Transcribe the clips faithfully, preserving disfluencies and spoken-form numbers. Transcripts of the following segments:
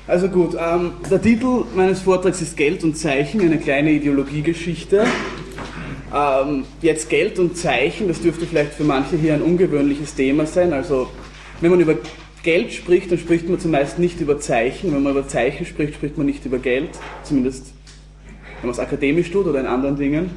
Also gut, ähm, der Titel meines Vortrags ist Geld und Zeichen, eine kleine Ideologiegeschichte. Ähm, jetzt Geld und Zeichen, das dürfte vielleicht für manche hier ein ungewöhnliches Thema sein. Also wenn man über Geld spricht, dann spricht man zumeist nicht über Zeichen. Wenn man über Zeichen spricht, spricht man nicht über Geld, zumindest wenn man es akademisch tut oder in anderen Dingen.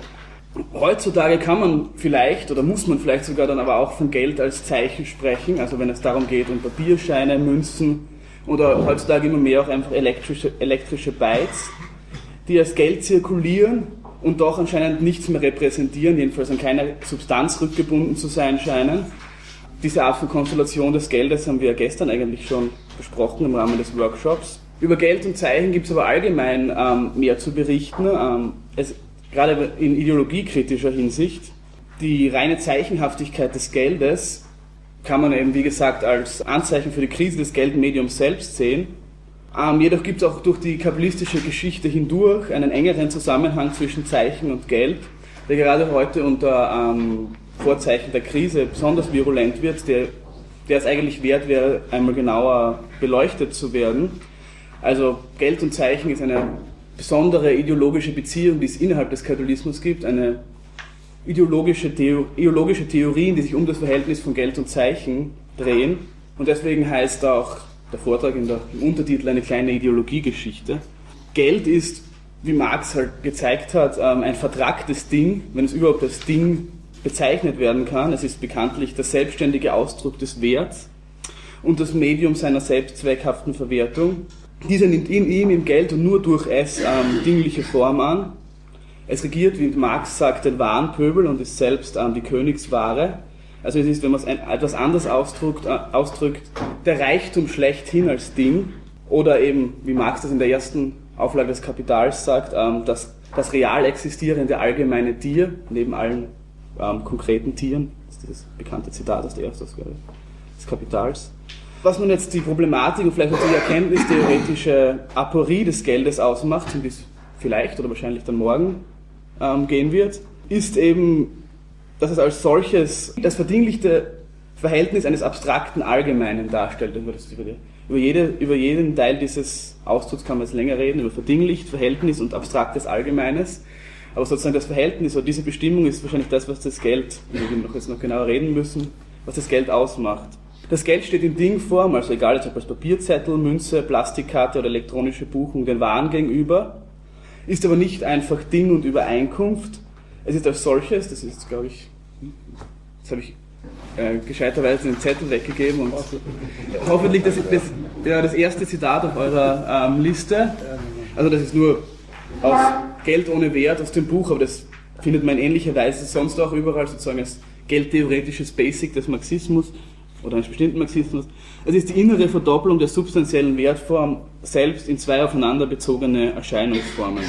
Heutzutage kann man vielleicht oder muss man vielleicht sogar dann aber auch von Geld als Zeichen sprechen, also wenn es darum geht, um Papierscheine, Münzen oder heutzutage immer mehr auch einfach elektrische, elektrische Bytes, die als Geld zirkulieren und doch anscheinend nichts mehr repräsentieren, jedenfalls an keiner Substanz rückgebunden zu sein scheinen. Diese Art von Konstellation des Geldes haben wir gestern eigentlich schon besprochen im Rahmen des Workshops. Über Geld und Zeichen gibt es aber allgemein ähm, mehr zu berichten. Ähm, es, gerade in ideologiekritischer Hinsicht. Die reine Zeichenhaftigkeit des Geldes kann man eben, wie gesagt, als Anzeichen für die Krise des Geldmediums selbst sehen. Ähm, jedoch gibt es auch durch die kabbalistische Geschichte hindurch einen engeren Zusammenhang zwischen Zeichen und Geld, der gerade heute unter ähm, Vorzeichen der Krise besonders virulent wird, der, der es eigentlich wert wäre, einmal genauer beleuchtet zu werden. Also Geld und Zeichen ist eine besondere ideologische Beziehung, die es innerhalb des Kapitalismus gibt, eine ideologische, Theo- ideologische Theorien, die sich um das Verhältnis von Geld und Zeichen drehen. Und deswegen heißt auch der Vortrag in der, im Untertitel eine kleine Ideologiegeschichte. Geld ist, wie Marx halt gezeigt hat, ein vertracktes Ding, wenn es überhaupt als Ding bezeichnet werden kann. Es ist bekanntlich der selbstständige Ausdruck des Werts und das Medium seiner selbstzweckhaften Verwertung. Dieser nimmt in ihm, im Geld und nur durch es ähm, dingliche Form an. Es regiert, wie Marx sagt, den wahren Pöbel und ist selbst ähm, die Königsware. Also es ist, wenn man es ein, etwas anders ausdrückt, äh, ausdrückt, der Reichtum schlechthin als Ding. Oder eben, wie Marx das in der ersten Auflage des Kapitals sagt, ähm, dass das real existierende allgemeine Tier, neben allen ähm, konkreten Tieren, das ist dieses bekannte Zitat aus der ersten Ausgabe des Kapitals. Was nun jetzt die Problematik und vielleicht auch die erkenntnistheoretische Aporie des Geldes ausmacht, um die es vielleicht oder wahrscheinlich dann morgen ähm, gehen wird, ist eben, dass es als solches das verdinglichte Verhältnis eines abstrakten Allgemeinen darstellt. Über, das, über, die, über, jede, über jeden Teil dieses Ausdrucks kann man jetzt länger reden, über verdinglicht, Verhältnis und abstraktes Allgemeines. Aber sozusagen das Verhältnis oder diese Bestimmung ist wahrscheinlich das, was das Geld, über wir noch jetzt noch genauer reden müssen, was das Geld ausmacht. Das Geld steht in Dingform, also egal ob als Papierzettel, Münze, Plastikkarte oder elektronische Buchung den Waren gegenüber, ist aber nicht einfach Ding und Übereinkunft. Es ist als solches, das ist, glaube ich, jetzt habe ich äh, gescheiterweise den Zettel weggegeben und hoffentlich das, das, ja, das erste Zitat auf eurer ähm, Liste. Also das ist nur aus Geld ohne Wert aus dem Buch, aber das findet man in ähnlicher Weise sonst auch überall, sozusagen als geldtheoretisches Basic des Marxismus oder eines bestimmten Marxismus. Es ist die innere Verdopplung der substanziellen Wertform selbst in zwei aufeinander bezogene Erscheinungsformen.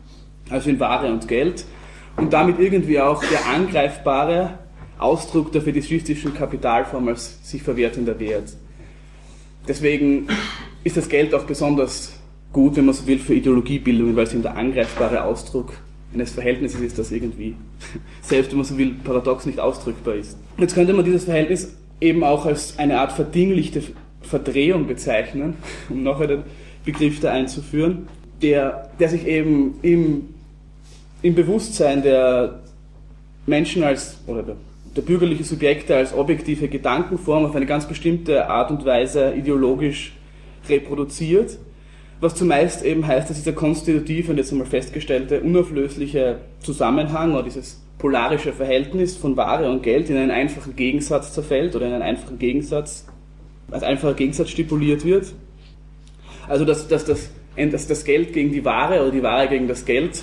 Also in Ware und Geld und damit irgendwie auch der angreifbare Ausdruck der fetischistischen Kapitalform als sich verwertender Wert. Deswegen ist das Geld auch besonders gut, wenn man so will, für Ideologiebildung, weil es eben der angreifbare Ausdruck eines Verhältnisses ist, das irgendwie selbst, wenn man so will, paradox nicht ausdrückbar ist. Jetzt könnte man dieses Verhältnis eben auch als eine Art verdinglichte Verdrehung bezeichnen, um noch einen Begriff da einzuführen, der, der sich eben im, im Bewusstsein der Menschen als, oder der, der bürgerlichen Subjekte als objektive Gedankenform auf eine ganz bestimmte Art und Weise ideologisch reproduziert, was zumeist eben heißt, dass dieser konstitutive und jetzt einmal festgestellte unauflösliche Zusammenhang oder dieses polarische Verhältnis von Ware und Geld in einen einfachen Gegensatz zerfällt oder in einen einfachen Gegensatz, als einfacher Gegensatz stipuliert wird. Also dass, dass, das, dass das Geld gegen die Ware oder die Ware gegen das Geld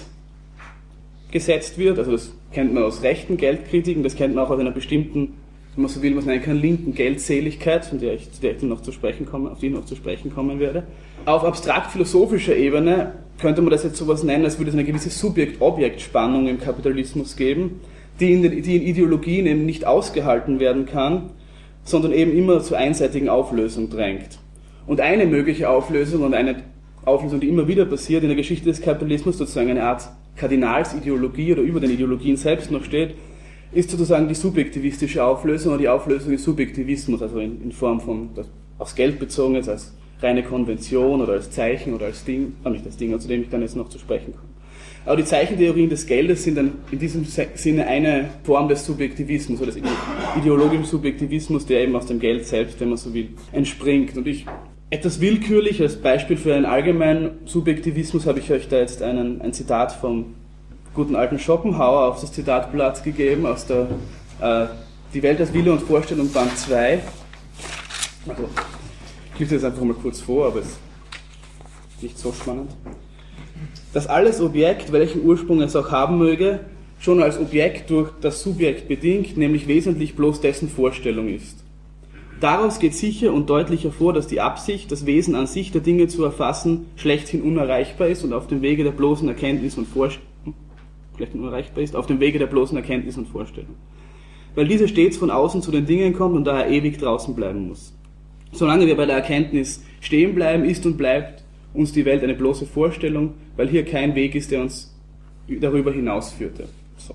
gesetzt wird. Also das kennt man aus rechten Geldkritiken, das kennt man auch aus einer bestimmten, wenn man so will, was man nennen kann, linken Geldseligkeit, von der ich, zu der ich noch zu sprechen komme, auf die ich noch zu sprechen kommen werde. Auf abstrakt-philosophischer Ebene könnte man das jetzt sowas nennen, als würde es eine gewisse Subjekt-Objekt-Spannung im Kapitalismus geben, die in, den, die in Ideologien eben nicht ausgehalten werden kann, sondern eben immer zur einseitigen Auflösung drängt. Und eine mögliche Auflösung und eine Auflösung, die immer wieder passiert in der Geschichte des Kapitalismus, sozusagen eine Art Kardinalsideologie oder über den Ideologien selbst noch steht, ist sozusagen die subjektivistische Auflösung oder die Auflösung des Subjektivismus, also in, in Form von, das aufs Geld bezogen ist, als reine Konvention oder als Zeichen oder als Ding, äh, nicht als Ding, zu dem ich dann jetzt noch zu sprechen komme. Aber die Zeichentheorien des Geldes sind dann in diesem Sinne eine Form des Subjektivismus oder des ideologischen Subjektivismus, der eben aus dem Geld selbst, wenn man so will, entspringt. Und ich, etwas willkürlich als Beispiel für einen allgemeinen Subjektivismus habe ich euch da jetzt einen, ein Zitat vom guten alten Schopenhauer auf das Zitatblatt gegeben, aus der äh, Die Welt als Wille und Vorstellung Band zwei. Also, ich lese das einfach mal kurz vor, aber es ist nicht so spannend. Dass alles Objekt, welchen Ursprung es auch haben möge, schon als Objekt durch das Subjekt bedingt, nämlich wesentlich bloß dessen Vorstellung ist. Daraus geht sicher und deutlich hervor, dass die Absicht, das Wesen an sich der Dinge zu erfassen, schlechthin unerreichbar ist und auf dem Wege der bloßen Erkenntnis und Vorstellung, schlechthin unerreichbar ist, auf dem Wege der bloßen Erkenntnis und Vorstellung. Weil diese stets von außen zu den Dingen kommt und daher ewig draußen bleiben muss. Solange wir bei der Erkenntnis stehen bleiben, ist und bleibt uns die Welt eine bloße Vorstellung, weil hier kein Weg ist, der uns darüber hinausführte. So.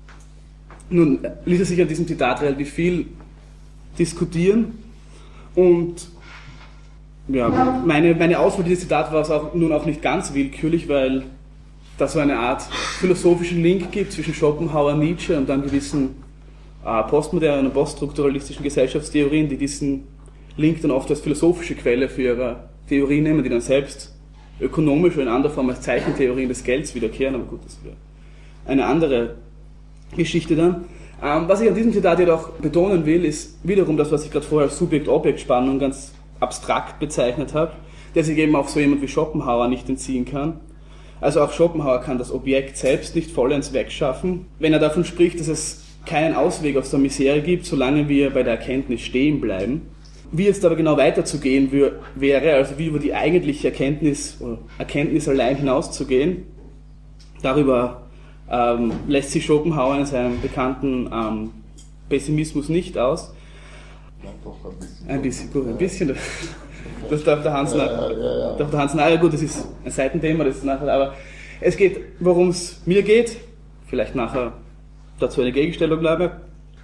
Nun ließ sich an diesem Zitat relativ viel diskutieren und ja, meine, meine Auswahl dieses Zitats war es auch, nun auch nicht ganz willkürlich, weil da so eine Art philosophischen Link gibt zwischen Schopenhauer, Nietzsche und dann gewissen äh, postmodernen und poststrukturalistischen Gesellschaftstheorien, die diesen Link dann oft als philosophische Quelle für ihre Theorie nehmen, die dann selbst ökonomisch oder in anderer Form als Zeichentheorien des Gelds wiederkehren, aber gut, das wäre eine andere Geschichte dann. Ähm, was ich an diesem Zitat jedoch betonen will, ist wiederum das, was ich gerade vorher als Subjekt-Objekt-Spannung ganz abstrakt bezeichnet habe, der sich eben auch so jemand wie Schopenhauer nicht entziehen kann. Also auch Schopenhauer kann das Objekt selbst nicht vollends wegschaffen, wenn er davon spricht, dass es keinen Ausweg aus der Misere gibt, solange wir bei der Erkenntnis stehen bleiben. Wie jetzt aber genau weiterzugehen wäre, also wie über die eigentliche Erkenntnis oder Erkenntnis allein hinauszugehen, darüber ähm, lässt sich Schopenhauer in seinem bekannten ähm, Pessimismus nicht aus. Nein, doch ein bisschen. Ein bisschen, gut, ein bisschen. Das darf der Hans, ja, ja, ja, ja. Darf der Hans nachher, gut, das ist ein Seitenthema, das ist nachher, aber es geht, worum es mir geht, vielleicht nachher dazu eine Gegenstellung bleibe,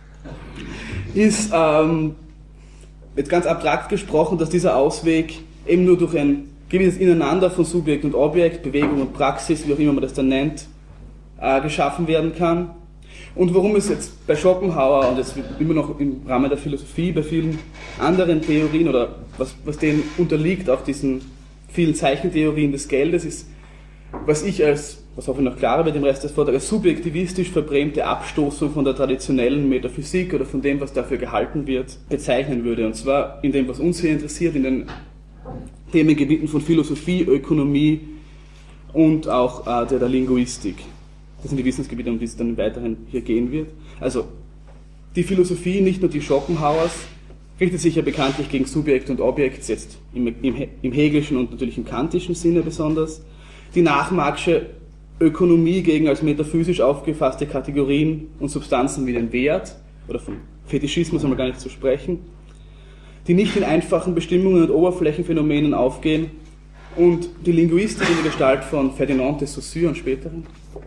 ist, ähm, jetzt ganz abstrakt gesprochen, dass dieser Ausweg eben nur durch ein gewisses Ineinander von Subjekt und Objekt, Bewegung und Praxis, wie auch immer man das dann nennt, äh, geschaffen werden kann. Und worum es jetzt bei Schopenhauer und jetzt immer noch im Rahmen der Philosophie, bei vielen anderen Theorien oder was, was denen unterliegt, auch diesen vielen Zeichentheorien des Geldes, ist, was ich als, was hoffe ich noch klarer wird im Rest des Vortrags, als subjektivistisch verbrämte Abstoßung von der traditionellen Metaphysik oder von dem, was dafür gehalten wird, bezeichnen würde. Und zwar in dem, was uns hier interessiert, in den Themengebieten von Philosophie, Ökonomie und auch äh, der, der Linguistik. Das sind die Wissensgebiete, um die es dann weiterhin hier gehen wird. Also die Philosophie, nicht nur die Schopenhauers, richtet sich ja bekanntlich gegen Subjekt und Objekt, jetzt im, im, im hegelischen und natürlich im kantischen Sinne besonders. Die nachmarxische Ökonomie gegen als metaphysisch aufgefasste Kategorien und Substanzen wie den Wert, oder von Fetischismus haben wir gar nicht zu sprechen, die nicht in einfachen Bestimmungen und Oberflächenphänomenen aufgehen, und die Linguistik in der Gestalt von Ferdinand de Saussure und späteren,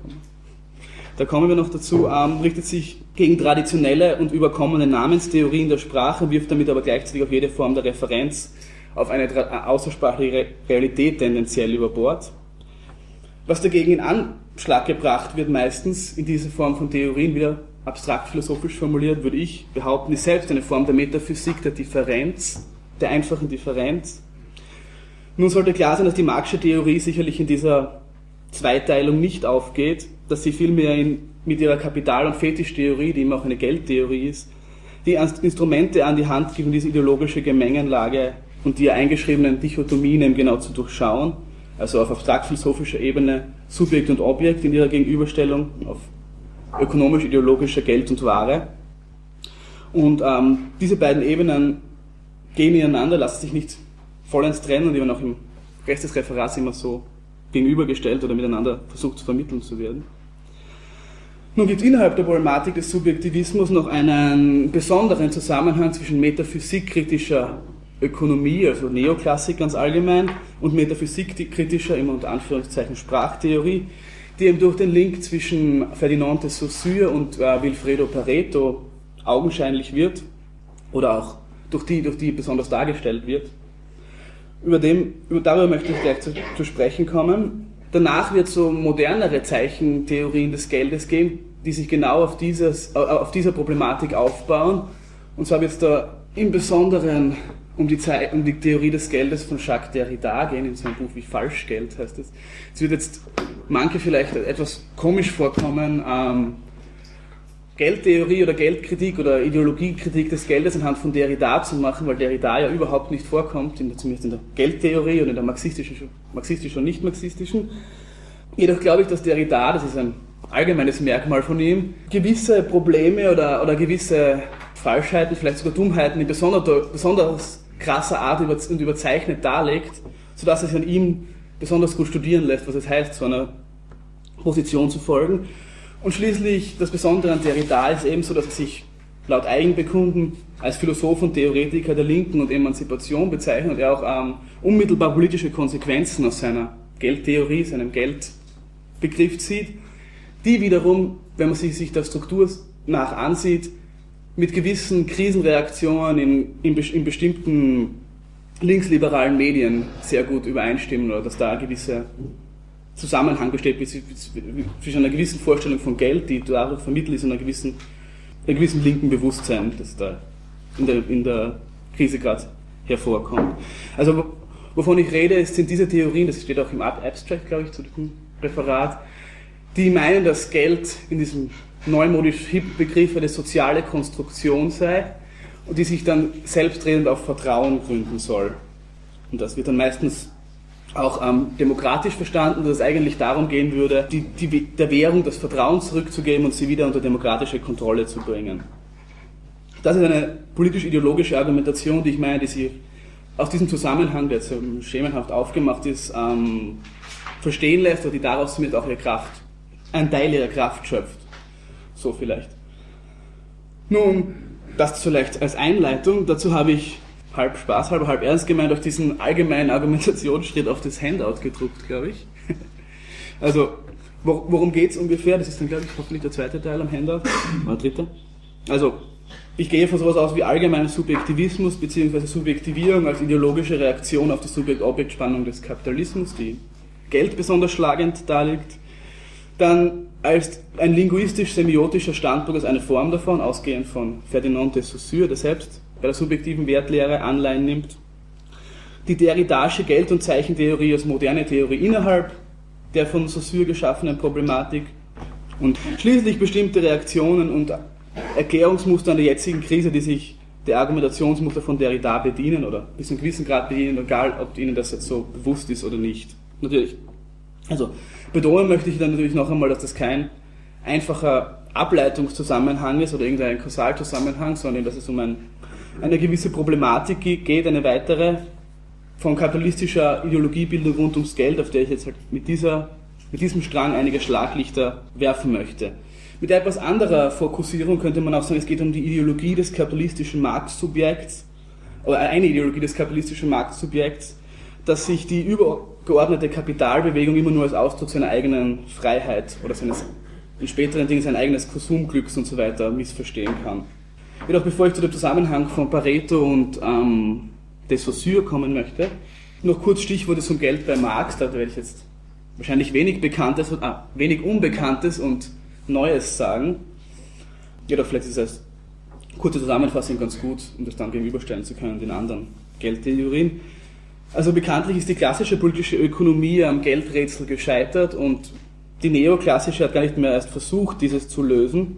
da kommen wir noch dazu, ähm, richtet sich gegen traditionelle und überkommene Namenstheorien der Sprache, wirft damit aber gleichzeitig auf jede Form der Referenz auf eine außersprachliche Realität tendenziell über Bord. Was dagegen in Anschlag gebracht wird, meistens in dieser Form von Theorien, wieder abstrakt philosophisch formuliert, würde ich behaupten, ist selbst eine Form der Metaphysik der Differenz, der einfachen Differenz. Nun sollte klar sein, dass die Marxische Theorie sicherlich in dieser Zweiteilung nicht aufgeht, dass sie vielmehr in, mit ihrer Kapital- und Fetischtheorie, die immer auch eine Geldtheorie ist, die Instrumente an die Hand gibt, um diese ideologische Gemengenlage und die eingeschriebenen Dichotomien eben genau zu durchschauen, also auf abstrakt-philosophischer Ebene Subjekt und Objekt in ihrer Gegenüberstellung, auf ökonomisch-ideologischer Geld und Ware. Und ähm, diese beiden Ebenen gehen ineinander, lassen sich nicht vollends trennen und die werden auch im Rest des Referats immer so gegenübergestellt oder miteinander versucht zu vermitteln zu werden. Nun gibt es innerhalb der Problematik des Subjektivismus noch einen besonderen Zusammenhang zwischen metaphysikkritischer Ökonomie, also Neoklassik ganz allgemein, und metaphysikkritischer, immer unter Anführungszeichen, Sprachtheorie, die eben durch den Link zwischen Ferdinand de Saussure und äh, Vilfredo Pareto augenscheinlich wird oder auch durch die, durch die besonders dargestellt wird. Über dem, über, darüber möchte ich gleich zu, zu sprechen kommen. Danach wird es so modernere Zeichentheorien des Geldes geben, die sich genau auf, dieses, auf dieser Problematik aufbauen. Und zwar wird es da im Besonderen um die, Zeit, um die Theorie des Geldes von Jacques Derrida gehen, in so einem Buch wie Falschgeld heißt es. Es wird jetzt manche vielleicht etwas komisch vorkommen, ähm, Geldtheorie oder Geldkritik oder Ideologiekritik des Geldes anhand von Derrida zu machen, weil Derrida ja überhaupt nicht vorkommt, in der, zumindest in der Geldtheorie und in der marxistischen, marxistischen und nicht marxistischen. Jedoch glaube ich, dass Derrida, das ist ein allgemeines Merkmal von ihm, gewisse Probleme oder, oder gewisse Falschheiten, vielleicht sogar Dummheiten in besonders, besonders krasser Art über, und überzeichnet darlegt, sodass es sich an ihm besonders gut studieren lässt, was es heißt, zu einer Position zu folgen. Und schließlich das Besondere an Derrida ist ebenso, dass er sich laut Eigenbekunden als Philosoph und Theoretiker der Linken und Emanzipation bezeichnet und er auch ähm, unmittelbar politische Konsequenzen aus seiner Geldtheorie, seinem Geldbegriff sieht, die wiederum, wenn man sich, sich der Struktur nach ansieht, mit gewissen Krisenreaktionen in, in, in bestimmten linksliberalen Medien sehr gut übereinstimmen oder dass da ein gewisser Zusammenhang besteht zwischen einer gewissen Vorstellung von Geld, die dadurch vermittelt ist, und einer gewissen, einem gewissen linken Bewusstsein, das da in der, in der Krise gerade hervorkommt. Also wovon ich rede, sind diese Theorien, das steht auch im Abstract, glaube ich, zu diesem Referat, die meinen, dass Geld in diesem neumodisch hip Begriff eine soziale Konstruktion sei und die sich dann selbstredend auf Vertrauen gründen soll. Und das wird dann meistens auch ähm, demokratisch verstanden, dass es eigentlich darum gehen würde, die, die, der Währung das Vertrauen zurückzugeben und sie wieder unter demokratische Kontrolle zu bringen. Das ist eine politisch-ideologische Argumentation, die ich meine, die sie aus diesem Zusammenhang, der jetzt schemenhaft aufgemacht ist, ähm, verstehen lässt oder die daraus mit auch ihre Kraft, einen Teil ihrer Kraft schöpft. So vielleicht. Nun, das vielleicht als Einleitung. Dazu habe ich halb Spaß, halb, halb ernst gemeint, auch diesen allgemeinen Argumentationsschritt auf das Handout gedruckt, glaube ich. Also, worum geht es ungefähr? Das ist dann, glaube ich, hoffentlich der zweite Teil am Handout. Oder dritte. Also, ich gehe von sowas aus wie allgemeiner Subjektivismus bzw. Subjektivierung als ideologische Reaktion auf die Subjekt-Objekt-Spannung des Kapitalismus, die Geld besonders schlagend darlegt. Dann als ein linguistisch-semiotischer Standpunkt als eine Form davon, ausgehend von Ferdinand de Saussure, der selbst bei der subjektiven Wertlehre Anleihen nimmt. Die derridasche Geld- und Zeichentheorie als moderne Theorie innerhalb der von Saussure geschaffenen Problematik. Und schließlich bestimmte Reaktionen und Erklärungsmuster an der jetzigen Krise, die sich der Argumentationsmuster von Derrida bedienen oder bis zu einem gewissen Grad bedienen, egal ob ihnen das jetzt so bewusst ist oder nicht. Natürlich. Also, betonen möchte ich dann natürlich noch einmal, dass das kein einfacher Ableitungszusammenhang ist oder irgendein Kausalzusammenhang, sondern dass es um ein, eine gewisse Problematik geht, eine weitere von kapitalistischer Ideologiebildung rund ums Geld, auf der ich jetzt halt mit, dieser, mit diesem Strang einige Schlaglichter werfen möchte. Mit etwas anderer Fokussierung könnte man auch sagen, es geht um die Ideologie des kapitalistischen Marktsubjekts, oder eine Ideologie des kapitalistischen Marktsubjekts, dass sich die übergeordnete Kapitalbewegung immer nur als Ausdruck seiner eigenen Freiheit oder seines, in späteren Dingen sein eigenes Konsumglücks und so weiter missverstehen kann. Jedoch bevor ich zu dem Zusammenhang von Pareto und ähm, de Saussure kommen möchte, noch kurz Stichworte zum Geld bei Marx, da werde ich jetzt wahrscheinlich wenig Bekanntes, ah, wenig Unbekanntes und Neues sagen. Jedoch vielleicht ist es als kurze Zusammenfassung ganz gut, um das dann gegenüberstellen zu können den anderen Geldtheorien. Also bekanntlich ist die klassische politische Ökonomie am Geldrätsel gescheitert und die neoklassische hat gar nicht mehr erst versucht, dieses zu lösen.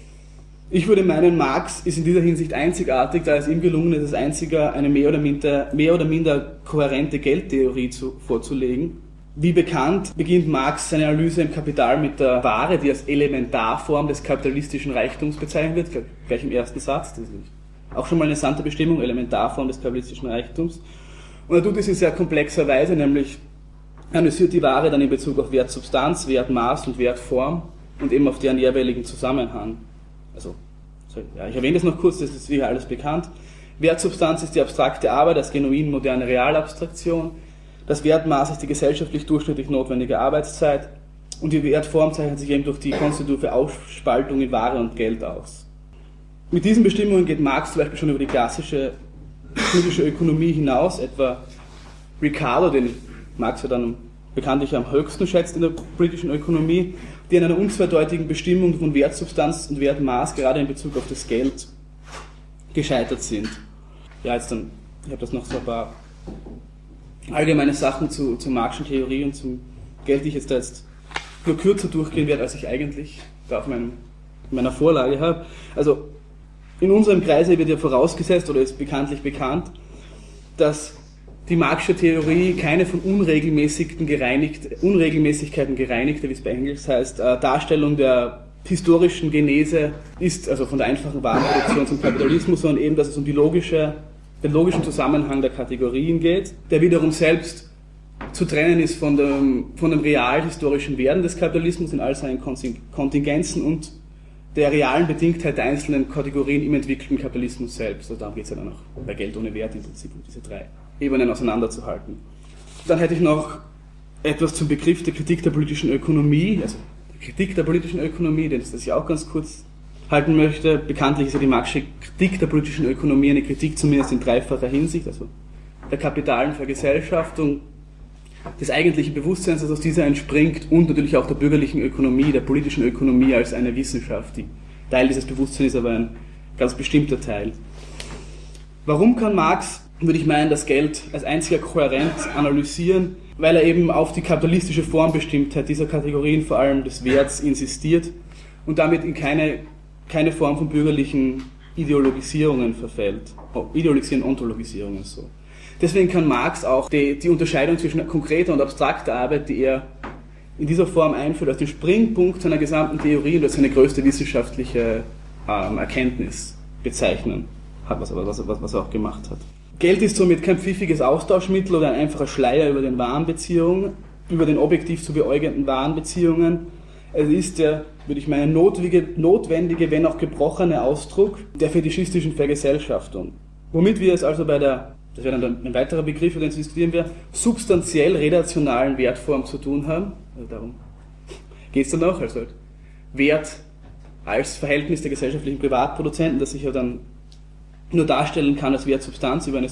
Ich würde meinen, Marx ist in dieser Hinsicht einzigartig, da es ihm gelungen ist, als einziger eine mehr oder minder, mehr oder minder kohärente Geldtheorie zu, vorzulegen. Wie bekannt beginnt Marx seine Analyse im Kapital mit der Ware, die als Elementarform des kapitalistischen Reichtums bezeichnet wird, gleich im ersten Satz. Das ist auch schon mal eine interessante Bestimmung, Elementarform des kapitalistischen Reichtums. Und er tut es in sehr komplexer Weise, nämlich analysiert die Ware dann in Bezug auf Wertsubstanz, Wertmaß und Wertform und eben auf deren jeweiligen Zusammenhang. Also, ja, ich erwähne das noch kurz, das ist wie alles bekannt. Wertsubstanz ist die abstrakte Arbeit als genuin moderne Realabstraktion. Das Wertmaß ist die gesellschaftlich durchschnittlich notwendige Arbeitszeit. Und die Wertform zeichnet sich eben durch die konstitutive Aufspaltung in Ware und Geld aus. Mit diesen Bestimmungen geht Marx zum Beispiel schon über die klassische politische Ökonomie hinaus, etwa Ricardo, den Marx ja dann bekanntlich am höchsten schätzt in der politischen Ökonomie, die an einer unzweideutigen Bestimmung von Wertsubstanz und Wertmaß gerade in Bezug auf das Geld gescheitert sind. Ja, jetzt dann, ich habe das noch so ein paar allgemeine Sachen zu, zur Marxischen Theorie und zum Geld, die ich jetzt da jetzt nur kürzer durchgehen werde, als ich eigentlich da auf meinem, meiner Vorlage habe. Also in unserem Kreise wird ja vorausgesetzt, oder ist bekanntlich bekannt, dass die Marxische Theorie keine von Unregelmäßigkeiten gereinigte, Unregelmäßigkeiten gereinigte, wie es bei Engels heißt, äh, Darstellung der historischen Genese ist, also von der einfachen Warenproduktion zum Kapitalismus, sondern eben, dass es um die logische, den logischen Zusammenhang der Kategorien geht, der wiederum selbst zu trennen ist von dem, von dem real historischen Werden des Kapitalismus in all seinen Kontingenzen und der realen Bedingtheit der einzelnen Kategorien im entwickelten Kapitalismus selbst. Also darum geht es ja dann auch bei Geld ohne Wert im Prinzip um diese drei Ebenen auseinanderzuhalten. Dann hätte ich noch etwas zum Begriff der Kritik der politischen Ökonomie, also der Kritik der politischen Ökonomie, den ich auch ganz kurz halten möchte. Bekanntlich ist ja die Marxische Kritik der politischen Ökonomie eine Kritik zumindest in dreifacher Hinsicht, also der kapitalen Vergesellschaftung, des eigentlichen Bewusstseins, das aus dieser entspringt, und natürlich auch der bürgerlichen Ökonomie, der politischen Ökonomie als eine Wissenschaft. Die Teil dieses Bewusstseins ist aber ein ganz bestimmter Teil. Warum kann Marx, würde ich meinen, das Geld als einziger kohärent analysieren? Weil er eben auf die kapitalistische Formbestimmtheit dieser Kategorien, vor allem des Werts, insistiert und damit in keine, keine Form von bürgerlichen Ideologisierungen verfällt. Ideologisieren, Ontologisierungen so. Deswegen kann Marx auch die, die Unterscheidung zwischen konkreter und abstrakter Arbeit, die er in dieser Form einführt, als den Springpunkt seiner gesamten Theorie und als seine größte wissenschaftliche ähm, Erkenntnis bezeichnen, hat, was, was, was, was er auch gemacht hat. Geld ist somit kein pfiffiges Austauschmittel oder ein einfacher Schleier über den Warenbeziehungen, über den objektiv zu beäugenden Warenbeziehungen. Es ist der, würde ich meinen, notwendige, notwendige, wenn auch gebrochene Ausdruck der fetischistischen Vergesellschaftung. Womit wir es also bei der, das wäre dann ein weiterer Begriff, über den zu diskutieren wäre, substanziell relationalen Wertform zu tun haben. Also darum geht es dann auch, also Wert als Verhältnis der gesellschaftlichen Privatproduzenten, das sich ja dann nur darstellen kann als Wertsubstanz über eine,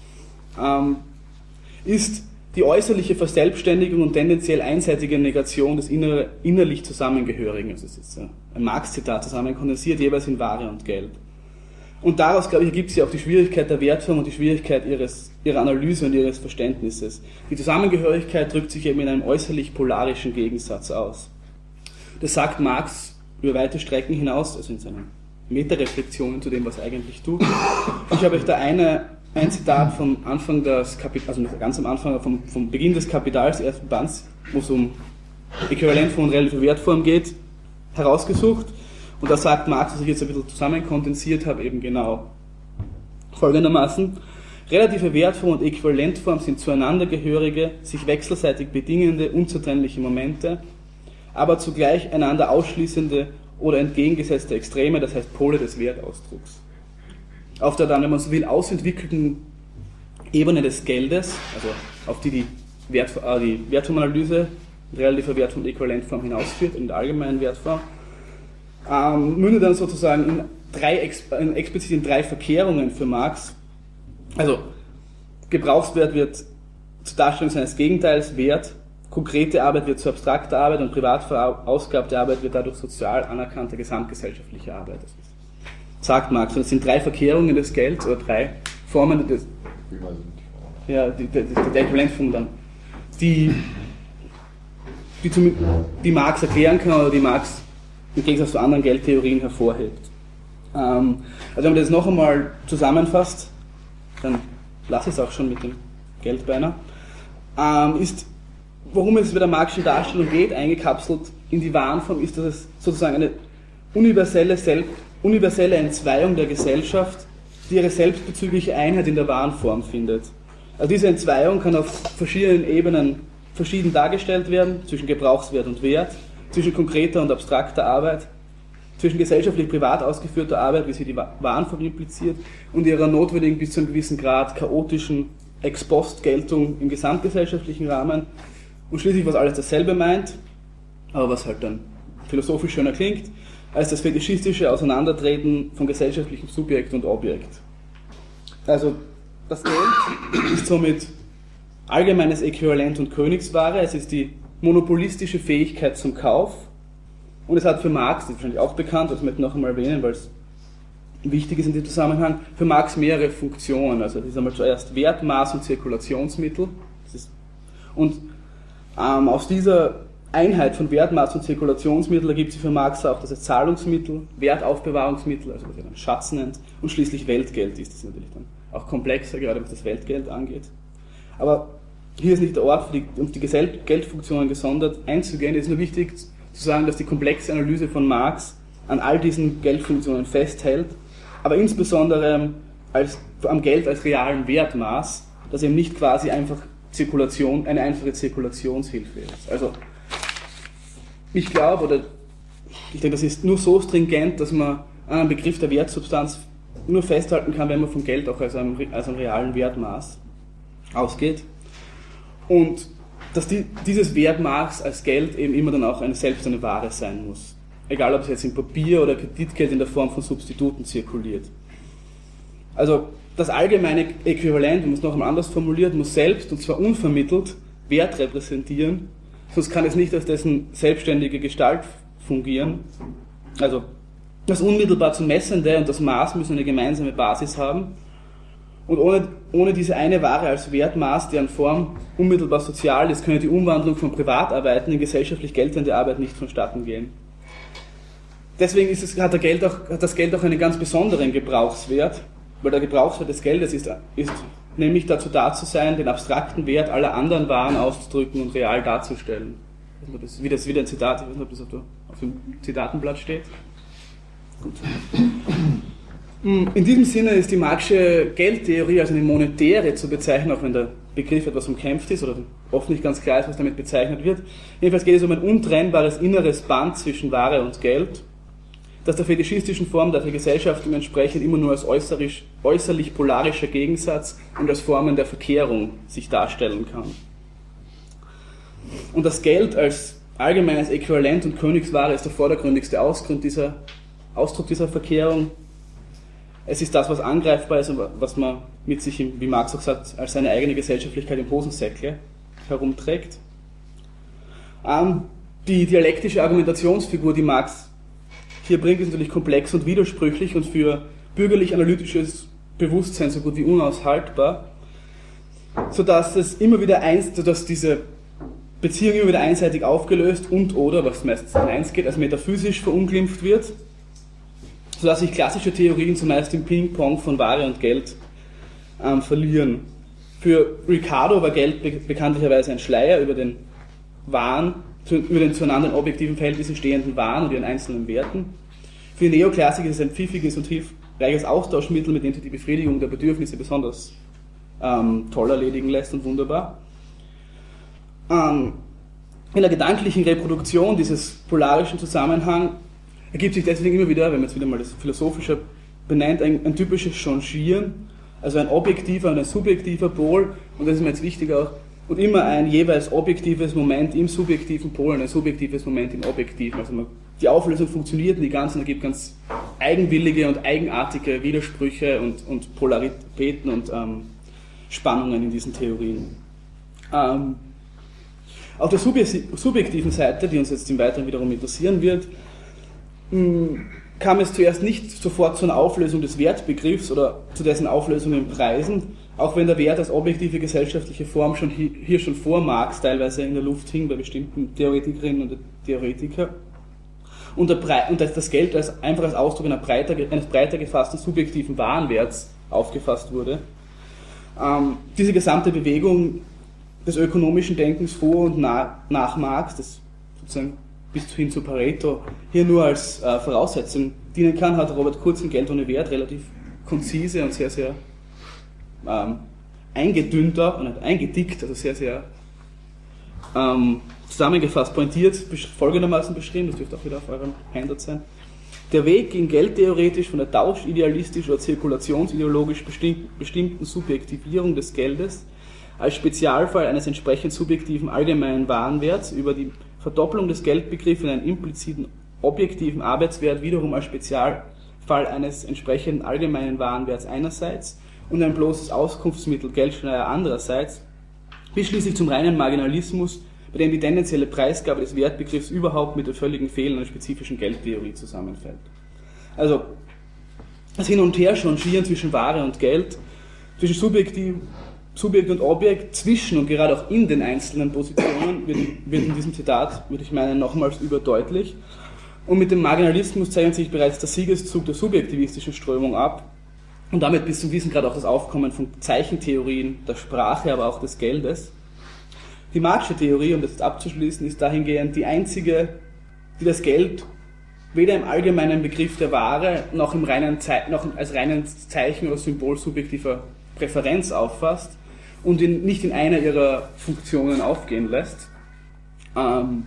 ähm, ist die äußerliche Verselbstständigung und tendenziell einseitige Negation des inner, innerlich Zusammengehörigen. Also das ist ein Marx-Zitat zusammenkondensiert, jeweils in Ware und Geld. Und daraus, glaube ich, ergibt sich auch die Schwierigkeit der Wertform und die Schwierigkeit ihres, ihrer Analyse und ihres Verständnisses. Die Zusammengehörigkeit drückt sich eben in einem äußerlich polarischen Gegensatz aus. Das sagt Marx über weite Strecken hinaus, also in seinen Metareflexionen zu dem, was er eigentlich tut. Ich habe euch da eine, ein Zitat vom Anfang des Kapitals, also ganz am Anfang, vom, vom Beginn des Kapitals, des ersten Bands, wo es um Äquivalentform und relative Wertform geht, herausgesucht. Und da sagt Marx, was ich jetzt ein bisschen zusammenkondensiert habe, eben genau folgendermaßen: Relative Wertform und Äquivalentform sind zueinander gehörige, sich wechselseitig bedingende, unzertrennliche Momente, aber zugleich einander ausschließende oder entgegengesetzte Extreme, das heißt Pole des Wertausdrucks. Auf der dann, wenn man so will, ausentwickelten Ebene des Geldes, also auf die die, Wert, äh, die Wertformanalyse, relative Wertform und Äquivalentform hinausführt, in der allgemeinen Wertform, ähm, mündet dann sozusagen in, drei, in explizit in drei Verkehrungen für Marx. Also Gebrauchswert wird zur Darstellung seines Gegenteils Wert, konkrete Arbeit wird zu abstrakter Arbeit und privat verausgabte Arbeit wird dadurch sozial anerkannte gesamtgesellschaftliche Arbeit. Das ist, sagt Marx. Und es sind drei Verkehrungen des Gelds oder drei Formen des, ja, die, die, die, der Äquivalentform dann, die, die, zum, die Marx erklären kann oder die Marx im Gegensatz zu anderen Geldtheorien hervorhebt. Ähm, also wenn man das noch einmal zusammenfasst, dann lasse ich es auch schon mit dem Geld beinahe, ähm, ist, worum es bei der Marxischen Darstellung geht, eingekapselt in die Warenform, ist, dass es sozusagen eine universelle, Selb- universelle Entzweiung der Gesellschaft, die ihre selbstbezügliche Einheit in der Warenform findet. Also diese Entzweiung kann auf verschiedenen Ebenen verschieden dargestellt werden, zwischen Gebrauchswert und Wert, zwischen konkreter und abstrakter Arbeit, zwischen gesellschaftlich privat ausgeführter Arbeit, wie sie die Warenform impliziert, und ihrer notwendigen bis zu einem gewissen Grad chaotischen Ex-Post-Geltung im gesamtgesellschaftlichen Rahmen. Und schließlich, was alles dasselbe meint, aber was halt dann philosophisch schöner klingt, als das fetischistische Auseinandertreten von gesellschaftlichem Subjekt und Objekt. Also das Geld ist somit allgemeines Äquivalent und Königsware, es ist die monopolistische Fähigkeit zum Kauf und es hat für Marx, das ist wahrscheinlich auch bekannt, das möchte ich noch einmal erwähnen, weil es wichtig ist in dem Zusammenhang, für Marx mehrere Funktionen. Also das ist einmal zuerst Wert, Maß und Zirkulationsmittel. Das ist, und ähm, aus dieser Einheit von Wert, Maß und Zirkulationsmittel ergibt sich für Marx auch, dass es Zahlungsmittel, Wertaufbewahrungsmittel, also was er dann Schatz nennt, und schließlich Weltgeld ist. Das ist natürlich dann auch komplexer, gerade was das Weltgeld angeht. Aber hier ist nicht der Ort, für die, um die Geldfunktionen gesondert einzugehen. Es ist nur wichtig zu sagen, dass die komplexe Analyse von Marx an all diesen Geldfunktionen festhält, aber insbesondere als, am Geld als realen Wertmaß, das eben nicht quasi einfach Zirkulation, eine einfache Zirkulationshilfe ist. Also ich glaube, oder ich denke, das ist nur so stringent, dass man an einem Begriff der Wertsubstanz nur festhalten kann, wenn man vom Geld auch als einem, als einem realen Wertmaß ausgeht. Und dass die, dieses Wertmaß als Geld eben immer dann auch eine, selbst eine Ware sein muss. Egal, ob es jetzt in Papier oder Kreditgeld in der Form von Substituten zirkuliert. Also das allgemeine Äquivalent, wenn man es noch einmal anders formuliert, muss selbst, und zwar unvermittelt, Wert repräsentieren, sonst kann es nicht als dessen selbstständige Gestalt fungieren. Also das unmittelbar zu Messende und das Maß müssen eine gemeinsame Basis haben. Und ohne, ohne diese eine Ware als Wertmaß, deren Form unmittelbar sozial ist, könne die Umwandlung von Privatarbeiten in gesellschaftlich geltende Arbeit nicht vonstatten gehen. Deswegen ist es, hat, der Geld auch, hat das Geld auch einen ganz besonderen Gebrauchswert, weil der Gebrauchswert des Geldes ist, ist nämlich dazu da zu sein, den abstrakten Wert aller anderen Waren auszudrücken und real darzustellen. Ich weiß nicht, ob das, wie das wieder ein Zitat, ich weiß nicht, ob das auf, der, auf dem Zitatenblatt steht. Gut. In diesem Sinne ist die Marxische Geldtheorie als eine monetäre zu bezeichnen, auch wenn der Begriff etwas umkämpft ist oder oft nicht ganz klar ist, was damit bezeichnet wird. Jedenfalls geht es um ein untrennbares inneres Band zwischen Ware und Geld, das der fetischistischen Form der Vergesellschaftung entsprechend immer nur als äußerlich, äußerlich polarischer Gegensatz und als Formen der Verkehrung sich darstellen kann. Und das Geld als allgemeines Äquivalent und Königsware ist der vordergründigste Ausgrund dieser, Ausdruck dieser Verkehrung. Es ist das, was angreifbar ist und was man mit sich, wie Marx auch sagt, als seine eigene Gesellschaftlichkeit im Hosensäckle herumträgt. Ähm, die dialektische Argumentationsfigur, die Marx hier bringt, ist natürlich komplex und widersprüchlich und für bürgerlich-analytisches Bewusstsein so gut wie unaushaltbar, sodass es immer wieder eins, sodass diese Beziehung immer wieder einseitig aufgelöst und oder, was meistens in eins geht, als metaphysisch verunglimpft wird, sodass sich klassische Theorien zumeist im Ping-Pong von Ware und Geld ähm, verlieren. Für Ricardo war Geld be- bekanntlicherweise ein Schleier über den Waren, zu, über den zueinander in objektiven Verhältnissen stehenden Waren und ihren einzelnen Werten. Für die Neoklassiker ist es ein pfiffiges und hilfreiches Austauschmittel, mit dem sich die Befriedigung der Bedürfnisse besonders ähm, toll erledigen lässt und wunderbar. Ähm, in der gedanklichen Reproduktion dieses polarischen Zusammenhangs ergibt sich deswegen immer wieder, wenn man jetzt wieder mal das philosophische benennt, ein, ein typisches Changieren, also ein objektiver und ein subjektiver Pol, und das ist mir jetzt wichtig auch, und immer ein jeweils objektives Moment im subjektiven Pol und ein subjektives Moment im objektiven. Also man, die Auflösung funktioniert in die ganzen, ergibt ganz eigenwillige und eigenartige Widersprüche und, und Polaritäten und ähm, Spannungen in diesen Theorien. Ähm, auf der subjektiven Seite, die uns jetzt im Weiteren wiederum interessieren wird, kam es zuerst nicht sofort zu einer Auflösung des Wertbegriffs oder zu dessen Auflösung in Preisen, auch wenn der Wert als objektive gesellschaftliche Form schon hier, hier schon vor Marx teilweise in der Luft hing bei bestimmten Theoretikerinnen und Theoretiker. Und, der Pre- und das Geld als, einfach als Ausdruck einer breiter, eines breiter gefassten subjektiven Warenwerts aufgefasst wurde. Ähm, diese gesamte Bewegung des ökonomischen Denkens vor und nach, nach Marx, das sozusagen bis hin zu Pareto, hier nur als äh, Voraussetzung dienen kann, hat Robert Kurz in Geld ohne Wert relativ konzise und sehr, sehr ähm, eingedünnt auch, und eingedickt, also sehr, sehr ähm, zusammengefasst, pointiert, folgendermaßen beschrieben, das dürfte auch wieder auf eurem Handout sein. Der Weg ging geldtheoretisch von der tauschidealistisch oder zirkulationsideologisch bestimmten Subjektivierung des Geldes als Spezialfall eines entsprechend subjektiven allgemeinen Warenwerts über die Verdopplung des Geldbegriffs in einen impliziten objektiven Arbeitswert wiederum als Spezialfall eines entsprechenden allgemeinen Warenwerts einerseits und ein bloßes Auskunftsmittel Geldschleier andererseits bis schließlich zum reinen Marginalismus, bei dem die tendenzielle Preisgabe des Wertbegriffs überhaupt mit dem völligen Fehlen einer spezifischen Geldtheorie zusammenfällt. Also das Hin und Her changieren zwischen Ware und Geld, zwischen Subjektiv, Subjekt und Objekt, zwischen und gerade auch in den einzelnen Positionen wird, wird in diesem Zitat, würde ich meinen, nochmals überdeutlich. Und mit dem Marginalismus zeichnet sich bereits der Siegeszug der subjektivistischen Strömung ab und damit bis zum gewissen Grad auch das Aufkommen von Zeichentheorien der Sprache, aber auch des Geldes. Die Marxische Theorie, um das jetzt abzuschließen, ist dahingehend die einzige, die das Geld weder im allgemeinen Begriff der Ware noch, im reinen Ze- noch als reinen Zeichen oder Symbol subjektiver Präferenz auffasst und in, nicht in einer ihrer Funktionen aufgehen lässt. Ähm,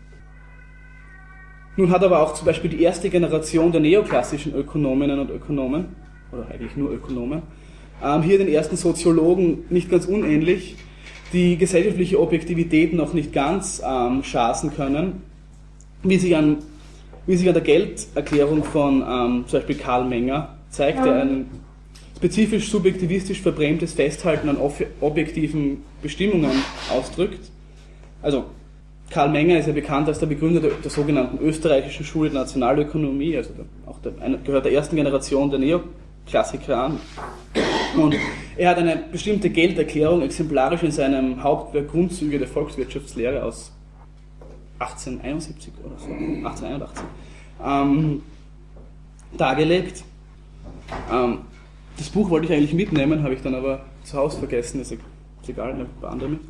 nun hat aber auch zum Beispiel die erste Generation der neoklassischen Ökonominnen und Ökonomen, oder eigentlich nur Ökonomen, ähm, hier den ersten Soziologen nicht ganz unähnlich, die gesellschaftliche Objektivität noch nicht ganz ähm, schaßen können, wie sich an, wie sich an der Gelderklärung von ähm, zum Beispiel Karl Menger zeigt, der ein spezifisch subjektivistisch verbrämtes Festhalten an objektiven Bestimmungen ausdrückt. Also Karl Menger ist ja bekannt als der Begründer der, der sogenannten österreichischen Schule der Nationalökonomie, also der, auch der, eine, gehört der ersten Generation der Neoklassiker an. Und er hat eine bestimmte Gelderklärung exemplarisch in seinem Hauptwerk Grundzüge der Volkswirtschaftslehre aus achtzehnhunderteinundsiebzig oder so, achtzehnhunderteinundachtzig, ähm, dargelegt. Ähm, das Buch wollte ich eigentlich mitnehmen, habe ich dann aber zu Hause vergessen, ist egal, ich habe ein paar andere mit.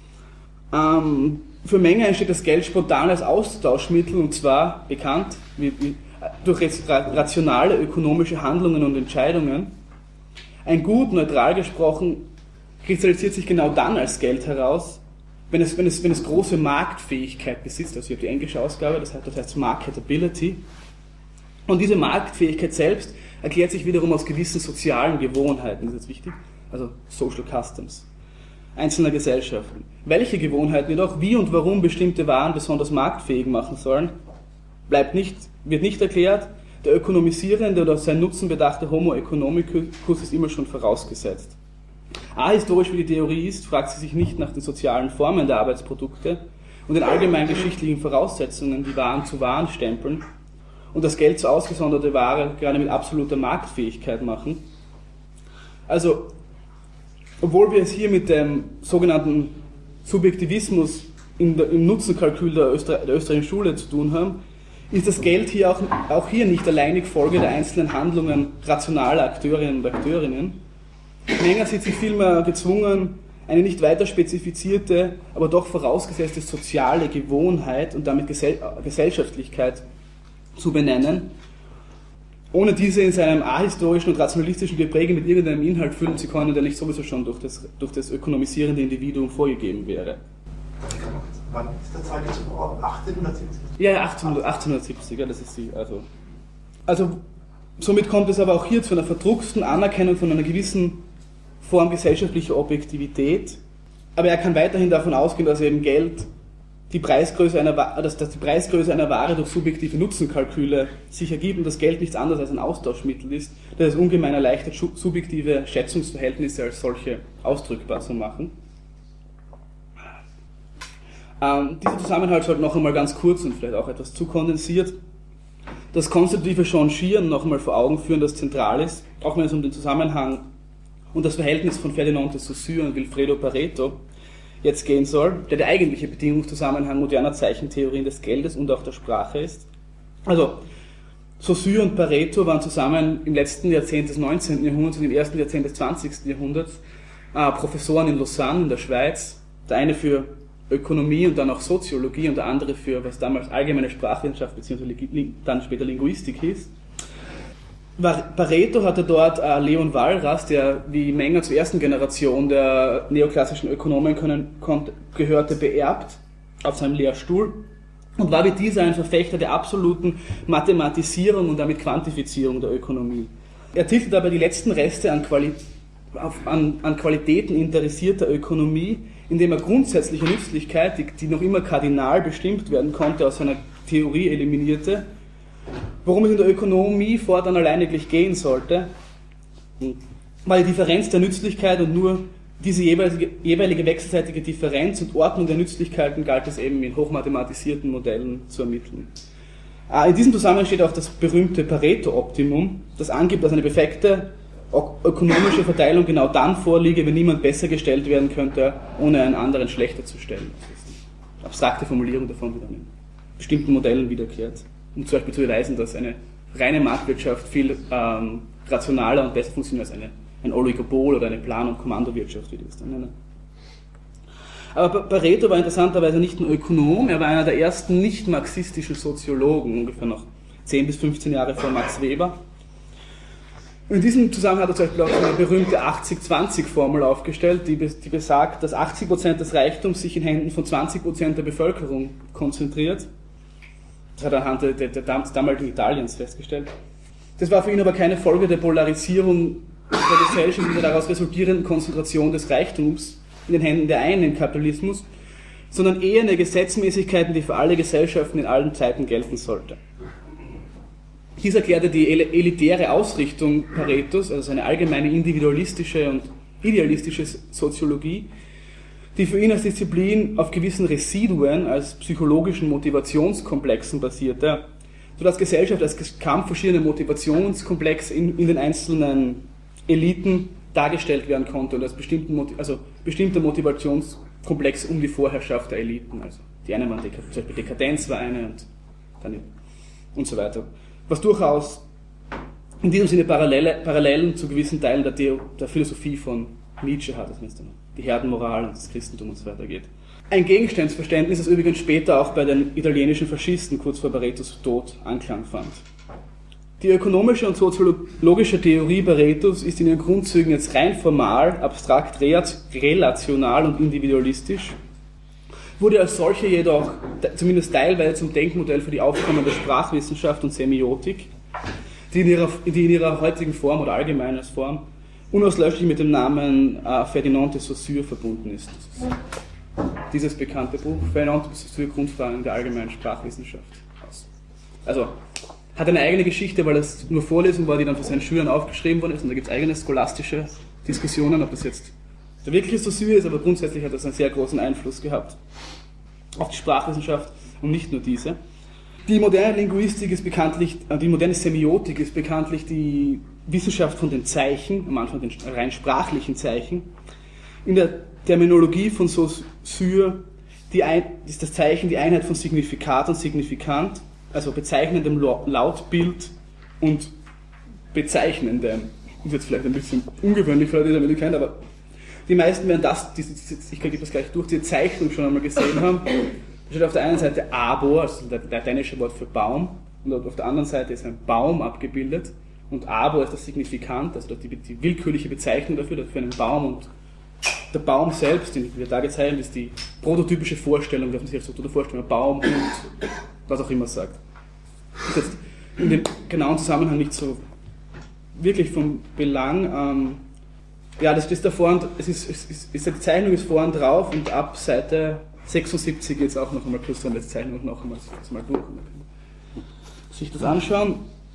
Ähm, für Menger entsteht das Geld spontan als Austauschmittel und zwar bekannt wie, wie, durch rationale ökonomische Handlungen und Entscheidungen. Ein Gut, neutral gesprochen, kristallisiert sich genau dann als Geld heraus, wenn es, wenn es, wenn es große Marktfähigkeit besitzt. Also ich habe die englische Ausgabe, das heißt, das heißt Marketability. Und diese Marktfähigkeit selbst erklärt sich wiederum aus gewissen sozialen Gewohnheiten, das ist jetzt wichtig, also Social Customs einzelner Gesellschaften. Welche Gewohnheiten jedoch, wie und warum bestimmte Waren besonders marktfähig machen sollen, bleibt nicht, wird nicht erklärt. Der ökonomisierende oder auf seinen Nutzen bedachte Homo economicus ist immer schon vorausgesetzt. Ahistorisch wie die Theorie ist, fragt sie sich nicht nach den sozialen Formen der Arbeitsprodukte und den allgemeingeschichtlichen Voraussetzungen, die Waren zu Waren stempeln und das Geld zur ausgesonderte Ware gerade mit absoluter Marktfähigkeit machen. Also, obwohl wir es hier mit dem sogenannten Subjektivismus in der, im Nutzenkalkül der, Öster, der österreichischen Schule zu tun haben, ist das Geld hier auch, auch hier nicht alleinig Folge der einzelnen Handlungen rationaler Akteurinnen und Akteurinnen. Menger sieht sich vielmehr gezwungen, eine nicht weiter spezifizierte, aber doch vorausgesetzte soziale Gewohnheit und damit Gesell- Gesellschaftlichkeit zu benennen, ohne diese in seinem ahistorischen und rationalistischen Gepräge mit irgendeinem Inhalt füllen zu können, der nicht sowieso schon durch das, durch das ökonomisierende Individuum vorgegeben wäre. Wann ist der Zahl jetzt überhaupt? achtzehnhundertsiebzig? Ja, ja, achtzehnhundertsiebzig, ja, das ist die, also. Also, somit kommt es aber auch hier zu einer verdrucksten Anerkennung von einer gewissen Form gesellschaftlicher Objektivität. Aber er kann weiterhin davon ausgehen, dass eben Geld die Preisgröße einer, dass, dass die Preisgröße einer Ware durch subjektive Nutzenkalküle sich ergibt und das Geld nichts anderes als ein Austauschmittel ist, das es ungemein erleichtert, subjektive Schätzungsverhältnisse als solche ausdrückbar zu machen. Ähm, dieser Zusammenhalt sollte noch einmal ganz kurz und vielleicht auch etwas zu kondensiert das konstitutive Changieren noch einmal vor Augen führen, das zentral ist, auch wenn es um den Zusammenhang und das Verhältnis von Ferdinand de Saussure und Vilfredo Pareto jetzt gehen soll, der der eigentliche Bedingungszusammenhang moderner Zeichentheorien des Geldes und auch der Sprache ist. Also, Saussure und Pareto waren zusammen im letzten Jahrzehnt des neunzehnten Jahrhunderts und im ersten Jahrzehnt des zwanzigsten Jahrhunderts äh, Professoren in Lausanne in der Schweiz, der eine für Ökonomie und dann auch Soziologie und der andere für, was damals allgemeine Sprachwissenschaft bzw. dann später Linguistik hieß. Pareto hatte dort äh, Leon Walras, der wie Menger zur ersten Generation der neoklassischen Ökonomen können, konnte, gehörte, beerbt auf seinem Lehrstuhl und war wie dieser ein Verfechter der absoluten Mathematisierung und damit Quantifizierung der Ökonomie. Er tilgte dabei die letzten Reste an, Quali- auf, an, an Qualitäten interessierter Ökonomie, indem er grundsätzliche Nützlichkeit, die, die noch immer kardinal bestimmt werden konnte, aus seiner Theorie eliminierte. Worum es in der Ökonomie fortan alleiniglich gehen sollte, war die Differenz der Nützlichkeit und nur diese jeweilige, jeweilige wechselseitige Differenz und Ordnung der Nützlichkeiten galt es eben in hochmathematisierten Modellen zu ermitteln. In diesem Zusammenhang steht auch das berühmte Pareto-Optimum, das angibt, dass eine perfekte ökonomische Verteilung genau dann vorliege, wenn niemand besser gestellt werden könnte, ohne einen anderen schlechter zu stellen. Das ist eine abstrakte Formulierung davon, die dann in bestimmten Modellen wiederkehrt, um zum Beispiel zu beweisen, dass eine reine Marktwirtschaft viel ähm, rationaler und besser funktioniert als eine, ein Oligopol oder eine Plan- und Kommandowirtschaft, wie die das dann nennen. Aber Pareto war interessanterweise nicht nur Ökonom, er war einer der ersten nicht-marxistischen Soziologen, ungefähr noch zehn bis fünfzehn Jahre vor Max Weber. Und in diesem Zusammenhang hat er zum Beispiel auch eine berühmte achtzig zwanzig Formel aufgestellt, die, die besagt, dass achtzig Prozent des Reichtums sich in Händen von zwanzig Prozent der Bevölkerung konzentriert. Das hat er anhand der, der, der damaligen Italiens festgestellt. Das war für ihn aber keine Folge der Polarisierung der Gesellschaft und der daraus resultierenden Konzentration des Reichtums in den Händen der einen im Kapitalismus, sondern eher eine Gesetzmäßigkeit, die für alle Gesellschaften in allen Zeiten gelten sollte. Dies erklärte die elitäre Ausrichtung Paretos, also eine allgemeine individualistische und idealistische Soziologie, die für ihn als Disziplin auf gewissen Residuen, als psychologischen Motivationskomplexen basierte, sodass Gesellschaft als Kampf verschiedener Motivationskomplexe in, in den einzelnen Eliten dargestellt werden konnte und als bestimmten, also bestimmter Motivationskomplex um die Vorherrschaft der Eliten. Also die eine waren, zum Beispiel Dekadenz war eine und, dann und so weiter. Was durchaus in diesem Sinne Parallele, Parallelen zu gewissen Teilen der, Theo, der Philosophie von Nietzsche hat, das heißt die Herdenmoral und das Christentum und so weiter geht. Ein Gegenstandsverständnis, das übrigens später auch bei den italienischen Faschisten kurz vor Paretos Tod Anklang fand. Die ökonomische und soziologische Theorie Paretos ist in ihren Grundzügen jetzt rein formal, abstrakt, relational und individualistisch, wurde als solche jedoch zumindest teilweise zum Denkmodell für die aufkommende Sprachwissenschaft und Semiotik, die in ihrer, die in ihrer heutigen Form oder allgemein als Form unauslöschlich mit dem Namen äh, Ferdinand de Saussure verbunden ist. Das ist dieses bekannte Buch, Ferdinand de Saussure, Grundfragen der allgemeinen Sprachwissenschaft. Also, hat eine eigene Geschichte, weil es nur Vorlesung war, die dann von seinen Schülern aufgeschrieben worden ist, und da gibt es eigene scholastische Diskussionen, ob das jetzt der wirkliche Saussure ist, aber grundsätzlich hat das einen sehr großen Einfluss gehabt auf die Sprachwissenschaft und nicht nur diese. Die moderne Linguistik ist bekanntlich, die moderne Semiotik ist bekanntlich die Wissenschaft von den Zeichen, am Anfang den rein sprachlichen Zeichen. In der Terminologie von Saussure die ein, ist das Zeichen die Einheit von Signifikat und Signifikant, also bezeichnendem Lautbild und bezeichnendem. Das ist jetzt vielleicht ein bisschen ungewöhnlich für Leute, die das nicht kennen, aber die meisten werden das, diese, ich gebe das gleich durch, die Zeichnung schon einmal gesehen haben. Da steht auf der einen Seite Arbor, also das lateinische Wort für Baum, und auf der anderen Seite ist ein Baum abgebildet, und Arbor ist das Signifikant, also die, die willkürliche Bezeichnung dafür, für einen Baum, und der Baum selbst, den wir da gezeichnet, ist die prototypische Vorstellung, dass man sich als so vorstellen, ein Baum und was auch immer sagt. Das ist jetzt in dem genauen Zusammenhang nicht so wirklich vom Belang. Ähm, ja, das ist da vorne, es ist, es ist, es ist, die Zeichnung ist vorne drauf, und ab Seite sechsundsiebzig geht es auch noch einmal plus dran, die Zeichnung noch einmal, mal durch. Sich das anschauen.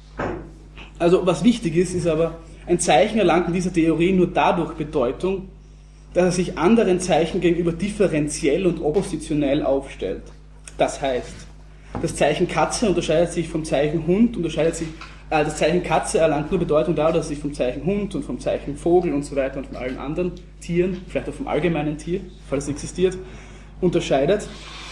Also was wichtig ist, ist aber, ein Zeichen erlangt in dieser Theorie nur dadurch Bedeutung, dass er sich anderen Zeichen gegenüber differenziell und oppositionell aufstellt. Das heißt, das Zeichen Katze unterscheidet sich vom Zeichen Hund, unterscheidet sich, äh, das Zeichen Katze erlangt nur Bedeutung dadurch, dass es sich vom Zeichen Hund und vom Zeichen Vogel und so weiter und von allen anderen Tieren, vielleicht auch vom allgemeinen Tier, falls es existiert, unterscheidet.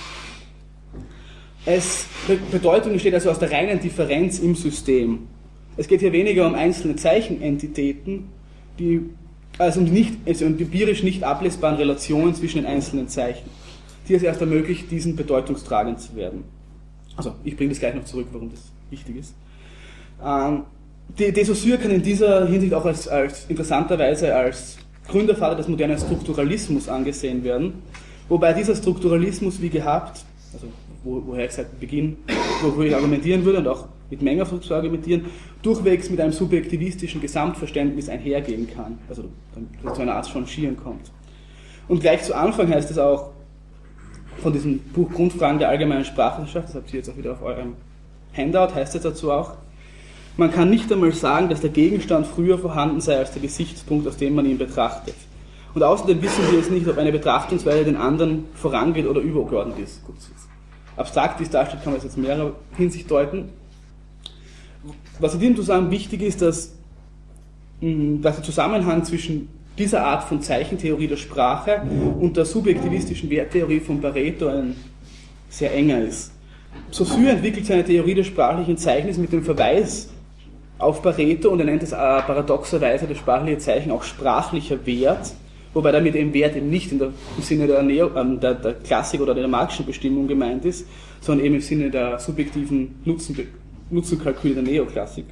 Es, Bedeutung entsteht also aus der reinen Differenz im System. Es geht hier weniger um einzelne Zeichenentitäten, die, also um, die nicht, also um empirisch nicht ablesbaren Relationen zwischen den einzelnen Zeichen, die es erst ermöglicht, diesen bedeutungstragend zu werden. Also, ich bringe das gleich noch zurück, warum das wichtig ist. Ähm, de, de Saussure kann in dieser Hinsicht auch als, als interessanterweise als Gründervater des modernen Strukturalismus angesehen werden, wobei dieser Strukturalismus wie gehabt, also wo, woher ich seit Beginn, wo ich argumentieren würde und auch mit Menger versucht zu argumentieren, durchwegs mit einem subjektivistischen Gesamtverständnis einhergehen kann, also dass es zu einer Art Changieren kommt. Und gleich zu Anfang heißt es auch von diesem Buch Grundfragen der allgemeinen Sprachwissenschaft, das habt ihr jetzt auch wieder auf eurem Handout, heißt es dazu auch, man kann nicht einmal sagen, dass der Gegenstand früher vorhanden sei als der Gesichtspunkt, aus dem man ihn betrachtet. Und außerdem wissen wir es nicht, ob eine Betrachtungsweise den anderen vorangeht oder übergeordnet ist. Gut, abstrakt, wie es darstellt, kann man es jetzt in mehrerer Hinsicht deuten. Was in diesem Zusammenhang wichtig ist, dass, dass der Zusammenhang zwischen dieser Art von Zeichentheorie der Sprache und der subjektivistischen Werttheorie von Pareto ein sehr enger ist. Saussure entwickelt seine Theorie des sprachlichen Zeichens mit dem Verweis auf Pareto und er nennt es äh, paradoxerweise das sprachliche Zeichen auch sprachlicher Wert, wobei damit eben Wert eben nicht in der, im Sinne der, Neo, äh, der, der Klassik oder der marxischen Bestimmung gemeint ist, sondern eben im Sinne der subjektiven Nutzen, Nutzenkalkül der Neoklassik.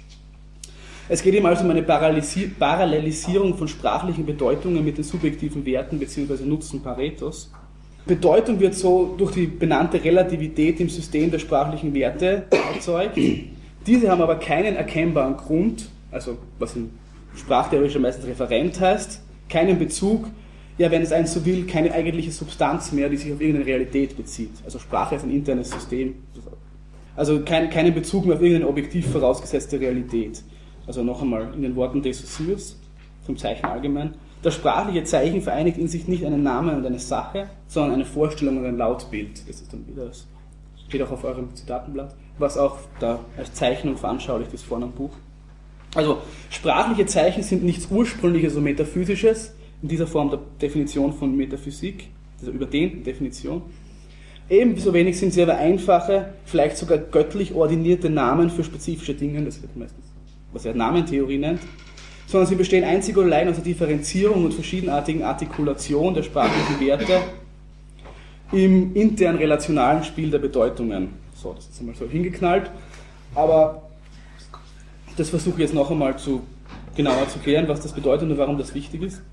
Es geht ihm also um eine Parallelisierung von sprachlichen Bedeutungen mit den subjektiven Werten bzw. Nutzen Paretos. Bedeutung wird so durch die benannte Relativität im System der sprachlichen Werte erzeugt. Diese haben aber keinen erkennbaren Grund, also was in sprachtheorischer meistens Referent heißt, keinen Bezug, ja, wenn es eins so will, keine eigentliche Substanz mehr, die sich auf irgendeine Realität bezieht. Also Sprache ist ein internes System. Also kein, keinen Bezug mehr auf irgendeine objektiv vorausgesetzte Realität. Also noch einmal in den Worten de Saussures, vom Zeichen allgemein. Das sprachliche Zeichen vereinigt in sich nicht einen Namen und eine Sache, sondern eine Vorstellung und ein Lautbild. Das ist dann wieder, das steht auch auf eurem Zitatenblatt, was auch da als Zeichnung veranschaulicht ist vorne am Buch. Also sprachliche Zeichen sind nichts Ursprüngliches und Metaphysisches, in dieser Form der Definition von Metaphysik, dieser überdehnten Definition. Ebenso wenig sind sie aber einfache, vielleicht sogar göttlich ordinierte Namen für spezifische Dinge, das wird meistens, was er Namentheorie nennt, sondern sie bestehen einzig und allein aus der Differenzierung und verschiedenartigen Artikulation der sprachlichen Werte im intern relationalen Spiel der Bedeutungen. So, das ist einmal so hingeknallt, aber das versuche ich jetzt noch einmal zu, genauer zu klären, was das bedeutet und warum das wichtig ist.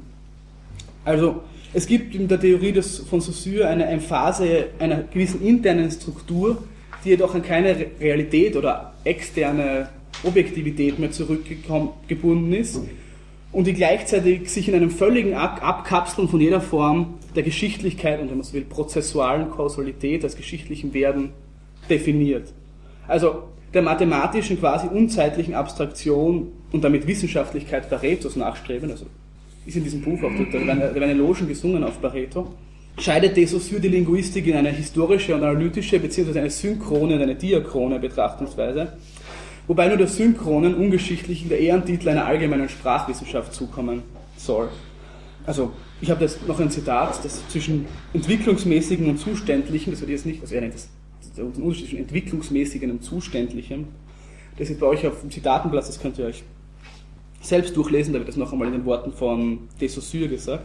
Also, es gibt in der Theorie des, von Saussure eine Emphase einer gewissen internen Struktur, die jedoch an keine Realität oder externe Objektivität mehr zurückgebunden ist und die gleichzeitig sich in einem völligen Abkapseln von jeder Form der Geschichtlichkeit und, wenn man so will, prozessualen Kausalität als geschichtlichen Werden definiert. Also der mathematischen, quasi unzeitlichen Abstraktion und damit Wissenschaftlichkeit Paretos nachstreben, also ist in diesem Buch auch, da werden Elogen gesungen auf Pareto, scheidet de Saussure die Linguistik in eine historische und analytische bzw. eine synchrone und eine diachrone Betrachtungsweise, wobei nur der synchronen, ungeschichtlichen der Ehrentitel einer allgemeinen Sprachwissenschaft zukommen soll. Also, ich habe jetzt noch ein Zitat, das zwischen entwicklungsmäßigen und zuständlichen, das wird jetzt nicht, also er nennt das den Unterschied zwischen entwicklungsmäßigen und zuständlichem, das ist bei euch auf dem Zitatenblatt, das könnt ihr euch selbst durchlesen, da wird das noch einmal in den Worten von de Saussure gesagt.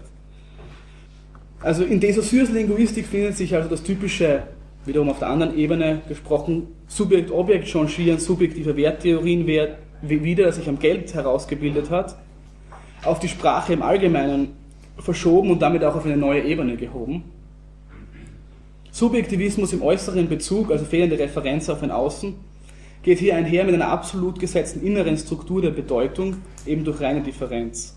Also in de Saussures Linguistik findet sich also das typische, wiederum auf der anderen Ebene gesprochen, Subjekt-Objekt-Changieren subjektiver Werttheorien wieder, das sich am Geld herausgebildet hat, auf die Sprache im Allgemeinen verschoben und damit auch auf eine neue Ebene gehoben. Subjektivismus im äußeren Bezug, also fehlende Referenz auf ein Außen, geht hier einher mit einer absolut gesetzten inneren Struktur der Bedeutung, eben durch reine Differenz.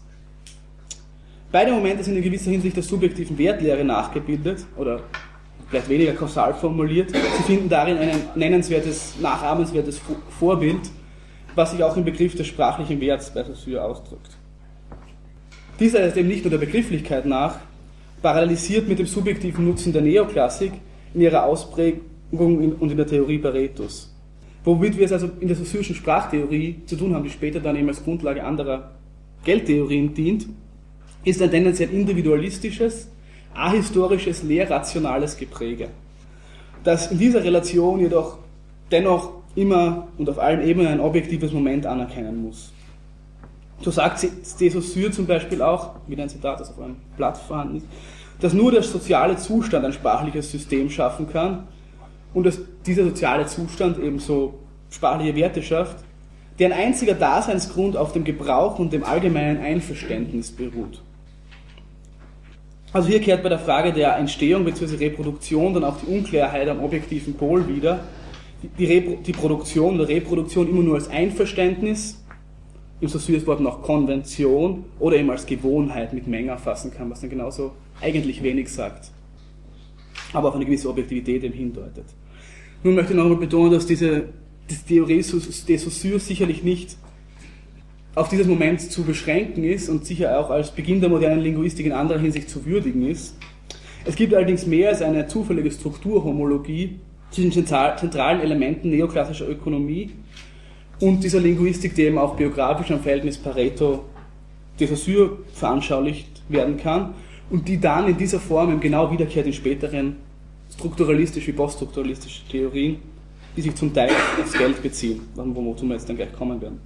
Beide Momente sind in gewisser Hinsicht der subjektiven Wertlehre nachgebildet, oder vielleicht weniger kausal formuliert. Sie finden darin ein nennenswertes, nachahmenswertes Vorbild, was sich auch im Begriff des sprachlichen Werts bei Saussure ausdrückt. Dieser ist eben nicht nur der Begrifflichkeit nach, parallelisiert mit dem subjektiven Nutzen der Neoklassik in ihrer Ausprägung und in der Theorie Paretos. Womit wir es also in der saussurischen Sprachtheorie zu tun haben, die später dann eben als Grundlage anderer Geldtheorien dient, ist ein tendenziell individualistisches, ahistorisches, lehrrationales Gepräge, das in dieser Relation jedoch dennoch immer und auf allen Ebenen ein objektives Moment anerkennen muss. So sagt de Saussure zum Beispiel auch, wieder ein Zitat, das auf einem Blatt vorhanden ist, dass nur der soziale Zustand ein sprachliches System schaffen kann und dass dieser soziale Zustand ebenso sprachliche Werte schafft, deren einziger Daseinsgrund auf dem Gebrauch und dem allgemeinen Einverständnis beruht. Also hier kehrt bei der Frage der Entstehung bzw. Reproduktion dann auch die Unklarheit am objektiven Pol wieder, die, Repro- die Produktion oder Reproduktion immer nur als Einverständnis, im Saussures Wort noch Konvention oder eben als Gewohnheit mit Menge erfassen kann, was dann genauso eigentlich wenig sagt, aber auf eine gewisse Objektivität eben hindeutet. Nun möchte ich noch einmal betonen, dass diese, diese Theorie de Saussure sicherlich nicht auf dieses Moment zu beschränken ist und sicher auch als Beginn der modernen Linguistik in anderer Hinsicht zu würdigen ist. Es gibt allerdings mehr als eine zufällige Strukturhomologie zwischen zentralen Elementen neoklassischer Ökonomie und dieser Linguistik, die eben auch biografisch am Verhältnis Pareto-de Saussure veranschaulicht werden kann und die dann in dieser Form eben genau wiederkehrt in späteren strukturalistisch wie poststrukturalistischen Theorien, die sich zum Teil aufs Geld beziehen, wozu wir jetzt dann gleich kommen werden.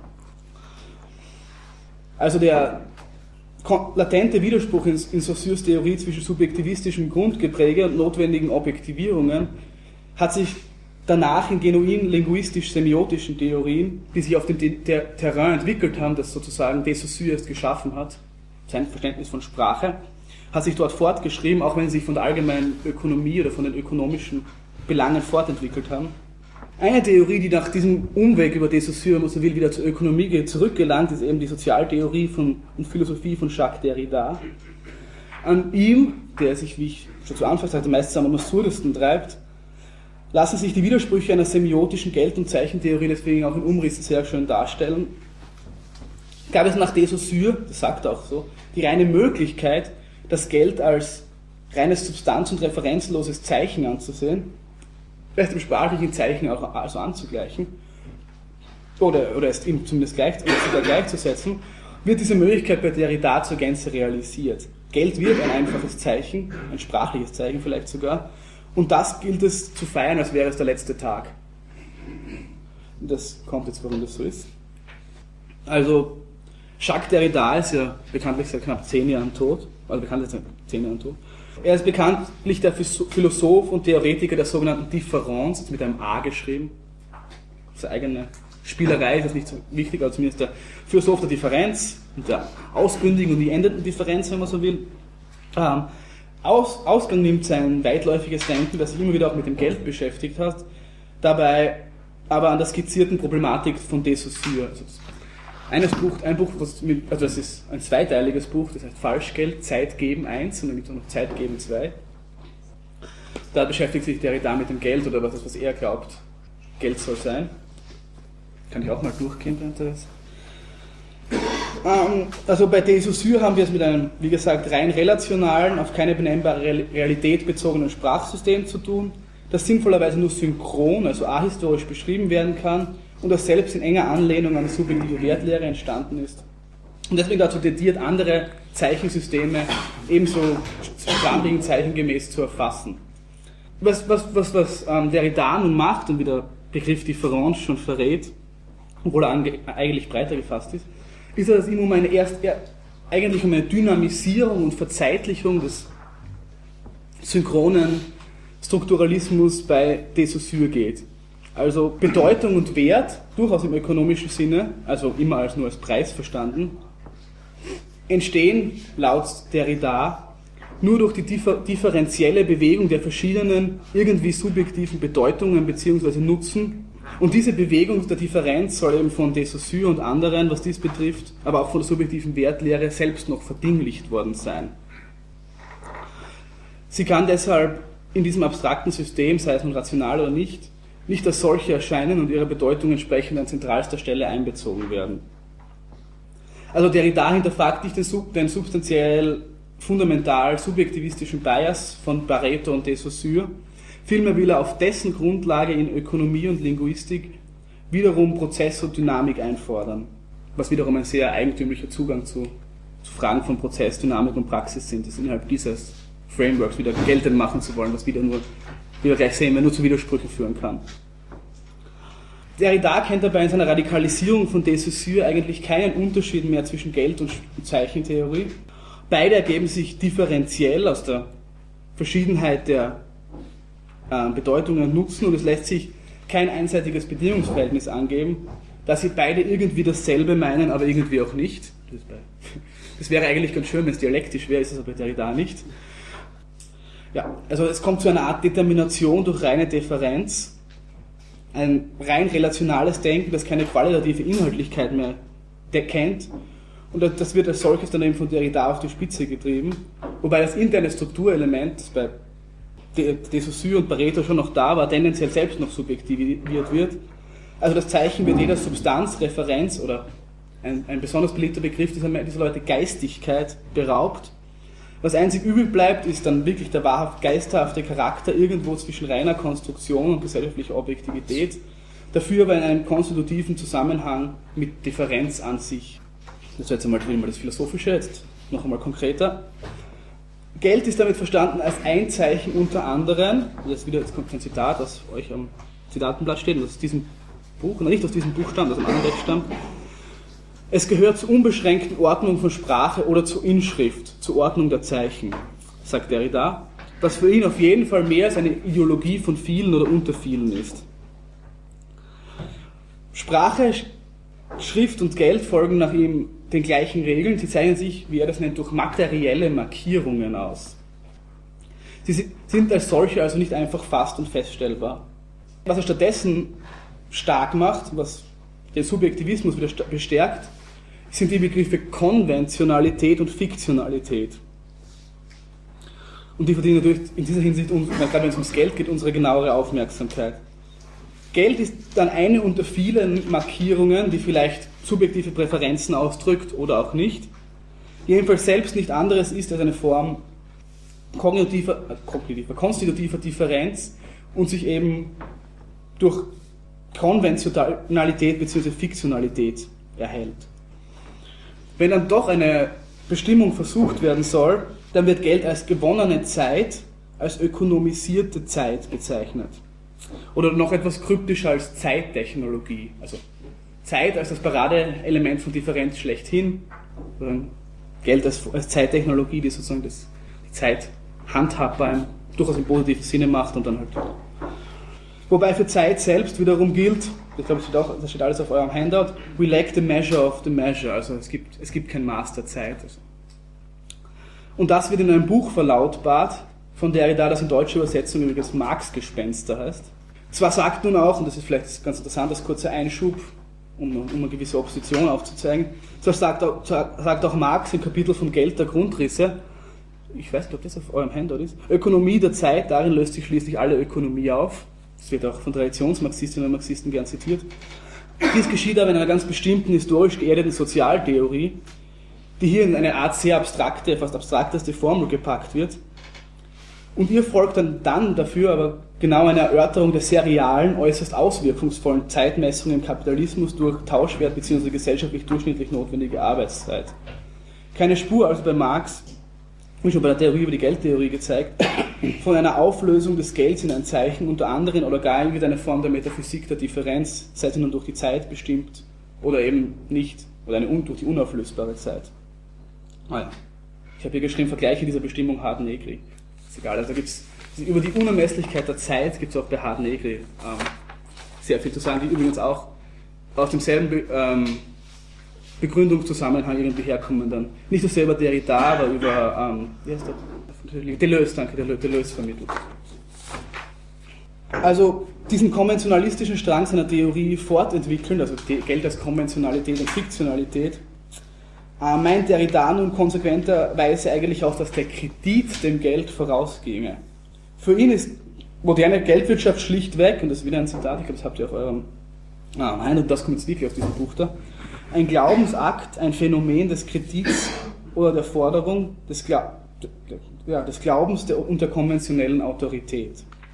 Also der latente Widerspruch in, in Saussures Theorie zwischen subjektivistischem Grundgepräge und notwendigen Objektivierungen hat sich danach in genuin linguistisch-semiotischen Theorien, die sich auf dem der Terrain entwickelt haben, das sozusagen de Saussure erst geschaffen hat, sein Verständnis von Sprache, hat sich dort fortgeschrieben, auch wenn sie sich von der allgemeinen Ökonomie oder von den ökonomischen Belangen fortentwickelt haben. Eine Theorie, die nach diesem Umweg über de Saussure, wenn man so will, wieder zur Ökonomie geht, zurückgelangt, ist eben die Sozialtheorie von, und Philosophie von Jacques Derrida. An ihm, der sich, wie ich schon zu Anfang sagte, meistens am absurdesten treibt, lassen sich die Widersprüche einer semiotischen Geld- und Zeichentheorie deswegen auch in Umrissen sehr schön darstellen. Gab es nach de Saussure, das sagt er auch so, die reine Möglichkeit, das Geld als reines Substanz- und referenzloses Zeichen anzusehen, vielleicht im sprachlichen Zeichen auch also anzugleichen, oder, oder es ihm zumindest gleich, oder sogar gleichzusetzen, wird diese Möglichkeit bei Derrida zur Gänze realisiert. Geld wird ein einfaches Zeichen, ein sprachliches Zeichen vielleicht sogar, und das gilt es zu feiern, als wäre es der letzte Tag. Und das kommt jetzt, warum das so ist. Also, Jacques Derrida ist ja bekanntlich seit knapp zehn Jahren tot, also bekanntlich seit zehn Jahren tot. Er ist bekanntlich der Philosoph und Theoretiker der sogenannten Differenz, mit einem A geschrieben. Seine eigene Spielerei ist das nicht so wichtig, aber zumindest der Philosoph der Differenz und der ausbündigen und die endenden Differenz, wenn man so will. Ähm, Aus, Ausgang nimmt sein weitläufiges Denken, das sich immer wieder auch mit dem Geld beschäftigt hat, dabei aber an der skizzierten Problematik von de Saussure. Also eines Buch, ein Buch, was mit, also das ist ein zweiteiliges Buch, das heißt Falschgeld, Zeitgeben eins und dann gibt es auch noch Zeitgeben zwei. Da beschäftigt sich Derrida mit dem Geld oder was, was er glaubt, Geld soll sein. Kann ich auch mal durchgehen, wenn Interesse. Ähm, also bei de Saussure haben wir es mit einem, wie gesagt, rein relationalen, auf keine benennbare Realität bezogenen Sprachsystem zu tun, das sinnvollerweise nur synchron, also ahistorisch beschrieben werden kann und das selbst in enger Anlehnung an die subjektive Wertlehre entstanden ist. Und deswegen dazu tendiert, andere Zeichensysteme ebenso sprachlichen Zeichen gemäß zu erfassen. Was, was, was, was ähm, Derrida nun macht und wie der Begriff Differenz schon verrät, obwohl er ange- eigentlich breiter gefasst ist, ist, dass es ihm um eine erst, ja, eigentlich um eine Dynamisierung und Verzeitlichung des synchronen Strukturalismus bei de Saussure geht. Also Bedeutung und Wert, durchaus im ökonomischen Sinne, also immer als nur als Preis verstanden, entstehen laut Derrida nur durch die differ- differenzielle Bewegung der verschiedenen irgendwie subjektiven Bedeutungen bzw. Nutzen. Und diese Bewegung der Differenz soll eben von de Saussure und anderen, was dies betrifft, aber auch von der subjektiven Wertlehre selbst noch verdinglicht worden sein. Sie kann deshalb in diesem abstrakten System, sei es nun rational oder nicht, nicht als solche erscheinen und ihre Bedeutung entsprechend an zentralster Stelle einbezogen werden. Also Derrida hinterfragt nicht den, sub, den substanziell fundamental subjektivistischen Bias von Pareto und de Saussure, vielmehr will er auf dessen Grundlage in Ökonomie und Linguistik wiederum Prozess und Dynamik einfordern, was wiederum ein sehr eigentümlicher Zugang zu, zu Fragen von Prozess, Dynamik und Praxis sind, das innerhalb dieses Frameworks wieder geltend machen zu wollen, was wieder nur, wie wir gleich sehen, nur zu Widersprüchen führen kann. Derrida kennt dabei in seiner Radikalisierung von de Saussure eigentlich keinen Unterschied mehr zwischen Geld- und Zeichentheorie. Beide ergeben sich differenziell aus der Verschiedenheit der äh, Bedeutungen und Nutzen und es lässt sich kein einseitiges Bedingungsverhältnis angeben, da sie beide irgendwie dasselbe meinen, aber irgendwie auch nicht. Das, bei, das wäre eigentlich ganz schön, wenn es dialektisch wäre, ist es aber bei Derrida nicht. Ja, also es kommt zu einer Art Determination durch reine Differenz, ein rein relationales Denken, das keine qualitative Inhaltlichkeit mehr kennt. Und das wird als solches dann eben von Derrida auf die Spitze getrieben. Wobei das interne Strukturelement, das bei de Saussure und Pareto schon noch da war, tendenziell selbst noch subjektiviert wird. Also das Zeichen wird jeder Substanz, Referenz oder ein, ein besonders beliebter Begriff, dieser, dieser Leute Geistigkeit beraubt. Was einzig übrig bleibt, ist dann wirklich der wahrhaft geisterhafte Charakter irgendwo zwischen reiner Konstruktion und gesellschaftlicher Objektivität, dafür aber in einem konstitutiven Zusammenhang mit Differenz an sich. Das ist jetzt einmal das Philosophische, jetzt noch einmal konkreter. Geld ist damit verstanden als ein Zeichen unter anderem, jetzt wieder, jetzt kommt ein Zitat, das euch am Zitatenblatt steht, und das aus diesem Buch, nicht aus diesem Buch stammt, das aus einem anderen Text stammt. Es gehört zur unbeschränkten Ordnung von Sprache oder zur Inschrift, zur Ordnung der Zeichen, sagt Derrida, was für ihn auf jeden Fall mehr als eine Ideologie von vielen oder unter vielen ist. Sprache, Schrift und Geld folgen nach ihm den gleichen Regeln, sie zeichnen sich, wie er das nennt, durch materielle Markierungen aus. Sie sind als solche also nicht einfach fast und feststellbar. Was er stattdessen stark macht, was den Subjektivismus wieder bestärkt, sind die Begriffe Konventionalität und Fiktionalität. Und die verdienen natürlich in dieser Hinsicht, gerade wenn es ums Geld geht, unsere genauere Aufmerksamkeit. Geld ist dann eine unter vielen Markierungen, die vielleicht subjektive Präferenzen ausdrückt oder auch nicht. Jedenfalls selbst nicht anderes ist als eine Form kognitiver, äh, kognitiver konstitutiver Differenz und sich eben durch Konventionalität bzw. Fiktionalität erhält. Wenn dann doch eine Bestimmung versucht werden soll, dann wird Geld als gewonnene Zeit, als ökonomisierte Zeit bezeichnet. Oder noch etwas kryptischer als Zeittechnologie. Also Zeit als das Paradeelement von Differenz schlechthin, Geld als, als Zeittechnologie, die sozusagen das, die Zeit handhabbar im, durchaus im positiven Sinne macht und dann halt. Wobei für Zeit selbst wiederum gilt, ich glaube, das steht, auch, das steht alles auf eurem Handout, we lack the measure of the measure, also es gibt, es gibt kein Maß der Zeit. Also. Und das wird in einem Buch verlautbart, von Derrida, das in deutscher Übersetzung übrigens Marx-Gespenster heißt. Zwar sagt nun auch, und das ist vielleicht ganz interessant, das kurzer Einschub, um, um eine gewisse Opposition aufzuzeigen, zwar sagt auch, sagt auch Marx im Kapitel vom Geld der Grundrisse, ich weiß nicht, ob das auf eurem Handout ist, Ökonomie der Zeit, darin löst sich schließlich alle Ökonomie auf. Das wird auch von Traditionsmarxistinnen und Marxisten gern zitiert. Dies geschieht aber in einer ganz bestimmten historisch geerdeten Sozialtheorie, die hier in eine Art sehr abstrakte, fast abstrakteste Formel gepackt wird. Und ihr folgt dann, dann dafür aber genau eine Erörterung der sehr realen, äußerst auswirkungsvollen Zeitmessung im Kapitalismus durch Tauschwert bzw. gesellschaftlich durchschnittlich notwendige Arbeitszeit. Keine Spur also bei Marx, wie schon bei der Theorie über die Geldtheorie gezeigt, von einer Auflösung des Gelds in ein Zeichen unter anderem oder gar in eine Form der Metaphysik der Differenz, sei sie nun durch die Zeit bestimmt oder eben nicht, oder eine, durch die unauflösbare Zeit. Ah ja. Ich habe hier geschrieben, Vergleiche dieser Bestimmung Hart-Negri. Ist egal, also da gibt's über die Unermesslichkeit der Zeit gibt es auch bei Hart-Negri ähm, sehr viel zu sagen, die übrigens auch aus demselben Be ähm, Begründungszusammenhang irgendwie herkommen dann. Nicht so sehr über Derrida, aber über, ähm, wie heißt der? Deleuze, danke, Deleuze vermittelt. Also diesen konventionalistischen Strang seiner Theorie fortentwickeln, also Geld als Konventionalität und Fiktionalität, äh, meint Derrida nun konsequenterweise eigentlich auch, dass der Kredit dem Geld vorausginge. Für ihn ist moderne Geldwirtschaft schlichtweg, und das ist wieder ein Zitat, ich glaube, das habt ihr auf eurem, ah, nein, und das kommt jetzt wirklich aus diesem Buch da, ein Glaubensakt, ein Phänomen des Kredits oder der Forderung des, Gla ja, des Glaubens der, und der konventionellen Autorität.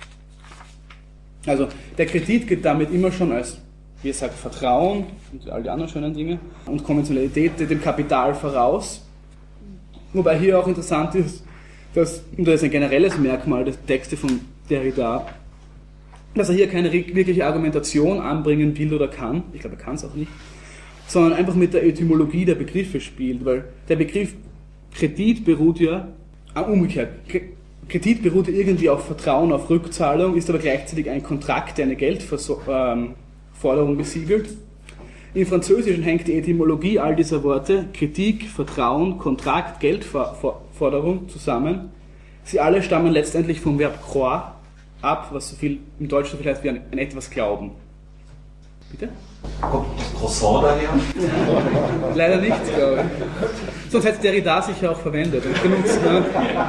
Also der Kredit geht damit immer schon als, wie er sagt, Vertrauen und all die anderen schönen Dinge und Konventionalität dem Kapital voraus. Wobei hier auch interessant ist, dass, und das ist ein generelles Merkmal der Texte von Derrida, dass er hier keine wirkliche Argumentation anbringen will oder kann, ich glaube, er kann es auch nicht, sondern einfach mit der Etymologie der Begriffe spielt, weil der Begriff Kredit beruht ja, ah, umgekehrt, Kredit beruht ja irgendwie auf Vertrauen, auf Rückzahlung, ist aber gleichzeitig ein Kontrakt, der eine Geldforderung besiegelt. Im Französischen hängt die Etymologie all dieser Worte, Kritik, Vertrauen, Kontrakt, Geldforderung zusammen. Sie alle stammen letztendlich vom Verb croire ab, was so viel im Deutschen so viel heißt wie ein, ein etwas glauben. Bitte? Kommt das Croissant daher? Leider nicht, glaube ich. Sonst hätte Derrida sicher auch verwendet und benutzt. Ne?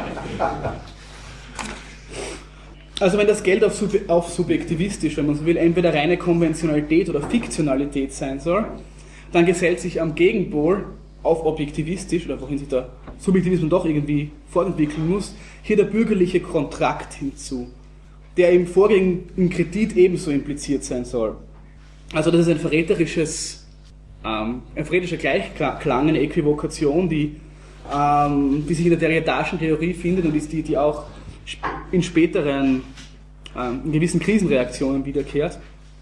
Also wenn das Geld auf, sub auf subjektivistisch, wenn man so will, entweder reine Konventionalität oder Fiktionalität sein soll, dann gesellt sich am Gegenpol auf objektivistisch, oder wohin sich der Subjektivismus doch irgendwie fortentwickeln muss, hier der bürgerliche Kontrakt hinzu, der im vorgängigen Kredit ebenso impliziert sein soll. Also das ist ein verräterisches, ähm, ein verräterischer Gleichklang, eine Äquivokation, die, ähm, die sich in der Derridaschen Theorie findet und die, die auch in späteren, ähm, in gewissen Krisenreaktionen wiederkehrt.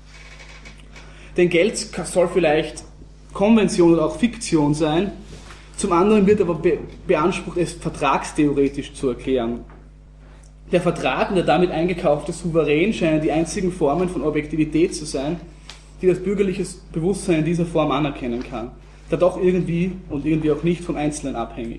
Denn Geld soll vielleicht Konvention oder auch Fiktion sein, zum anderen wird aber be- beansprucht, es vertragstheoretisch zu erklären. Der Vertrag und der damit eingekaufte Souverän scheinen die einzigen Formen von Objektivität zu sein, die das bürgerliche Bewusstsein in dieser Form anerkennen kann, da doch irgendwie und irgendwie auch nicht vom Einzelnen abhängig.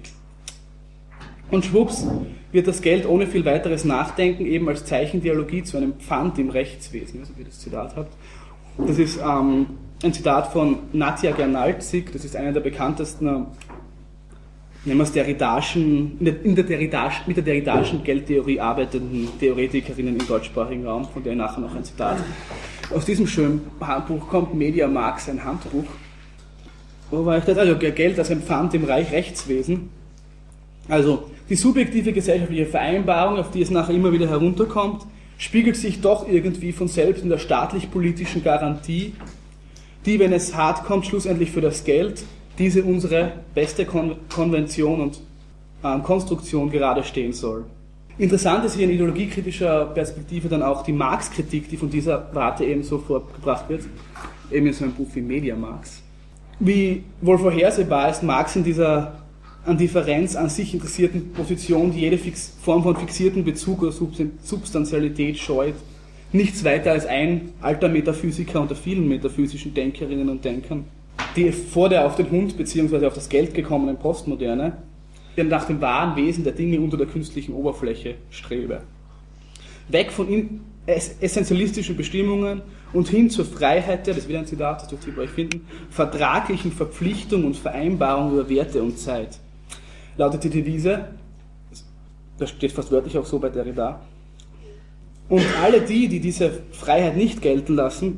Und schwupps wird das Geld ohne viel weiteres Nachdenken eben als Zeichendialogie zu einem Pfand im Rechtswesen, also wie ihr das Zitat habt. Das ist ähm, ein Zitat von Nadja Gernaldzig, das ist einer der bekanntesten, nennen wir es Derridaschen, in der, in der Derridaschen, mit der Derridaschen Geldtheorie arbeitenden Theoretikerinnen im deutschsprachigen Raum, von der nachher noch ein Zitat. Aus diesem schönen Handbuch kommt Media Marx, ein Handbuch. Wo war ich das? Also Geld als ein Pfand im Reich Rechtswesen. Also die subjektive gesellschaftliche Vereinbarung, auf die es nachher immer wieder herunterkommt, spiegelt sich doch irgendwie von selbst in der staatlich-politischen Garantie, die, wenn es hart kommt, schlussendlich für das Geld, diese unsere beste Kon- Konvention und äh, Konstruktion gerade stehen soll. Interessant ist hier in ideologiekritischer Perspektive dann auch die Marx-Kritik, die von dieser Warte ebenso vorgebracht wird, eben in so einem Buch wie Media Marx. Wie wohl vorhersehbar ist Marx in dieser an Differenz an sich interessierten Position, die jede Fix- Form von fixierten Bezug oder Substantialität scheut, nichts weiter als ein alter Metaphysiker unter vielen metaphysischen Denkerinnen und Denkern, die vor der auf den Hund bzw. auf das Geld gekommenen Postmoderne, die nach dem wahren Wesen der Dinge unter der künstlichen Oberfläche strebe. Weg von in- essentialistischen Bestimmungen und hin zur Freiheit der, das ist wieder ein Zitat, das dürft ihr bei euch finden, vertraglichen Verpflichtung und Vereinbarung über Werte und Zeit. Lautet die Devise, das steht fast wörtlich auch so bei Derrida, und alle die, die diese Freiheit nicht gelten lassen,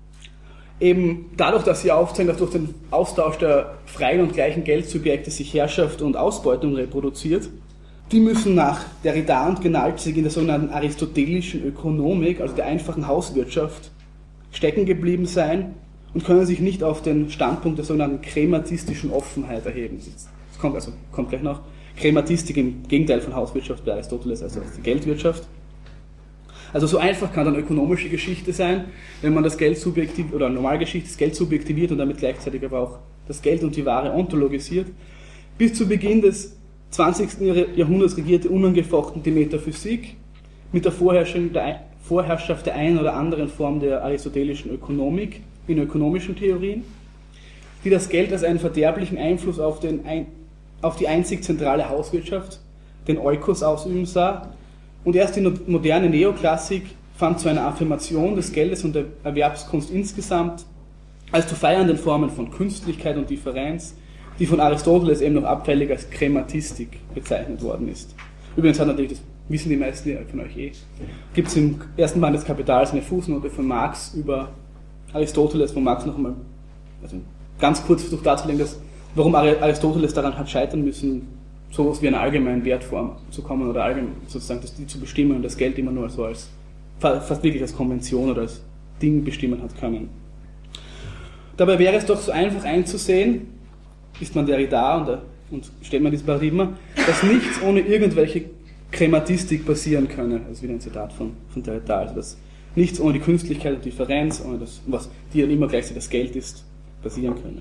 eben dadurch, dass sie aufzeigen, dass durch den Austausch der freien und gleichen Geldsubjekte sich Herrschaft und Ausbeutung reproduziert, die müssen nach Derrida und Gernaldzig in der sogenannten aristotelischen Ökonomik, also der einfachen Hauswirtschaft, stecken geblieben sein und können sich nicht auf den Standpunkt der sogenannten krematistischen Offenheit erheben. Das kommt, also, kommt gleich noch. Krematistik im Gegenteil von Hauswirtschaft bei Aristoteles, also die Geldwirtschaft. Also so einfach kann dann ökonomische Geschichte sein, wenn man das Geld subjektiv oder Normalgeschichte das Geld subjektiviert und damit gleichzeitig aber auch das Geld und die Ware ontologisiert. Bis zu Beginn des zwanzigsten Jahrhunderts regierte unangefochten die Metaphysik mit der Vorherrschaft der einen oder anderen Form der aristotelischen Ökonomik in ökonomischen Theorien, die das Geld als einen verderblichen Einfluss auf, den, auf die einzig zentrale Hauswirtschaft, den Oikos, ausüben sah. Und erst die moderne Neoklassik fand zu einer Affirmation des Geldes und der Erwerbskunst insgesamt als zu feiernden Formen von Künstlichkeit und Differenz, die von Aristoteles eben noch abfällig als Krematistik bezeichnet worden ist. Übrigens hat natürlich, das wissen die meisten von euch eh, gibt es im ersten Band des Kapitals eine Fußnote von Marx über Aristoteles, wo Marx noch einmal, also ganz kurz versucht darzulegen, dass, warum Aristoteles daran hat scheitern müssen, sowas wie eine allgemeine Wertform zu kommen oder allgemein sozusagen das, die zu bestimmen und das Geld immer nur so als, fast wirklich als Konvention oder als Ding bestimmen hat können. Dabei wäre es doch so einfach einzusehen, ist man Derrida und, und steht man dieses Paradigma, dass nichts ohne irgendwelche Krematistik passieren könne. Das ist wieder ein Zitat von, von Derrida, also dass nichts ohne die Künstlichkeit und Differenz, ohne das, was die dann immer gleichzeitig das Geld ist, passieren könne.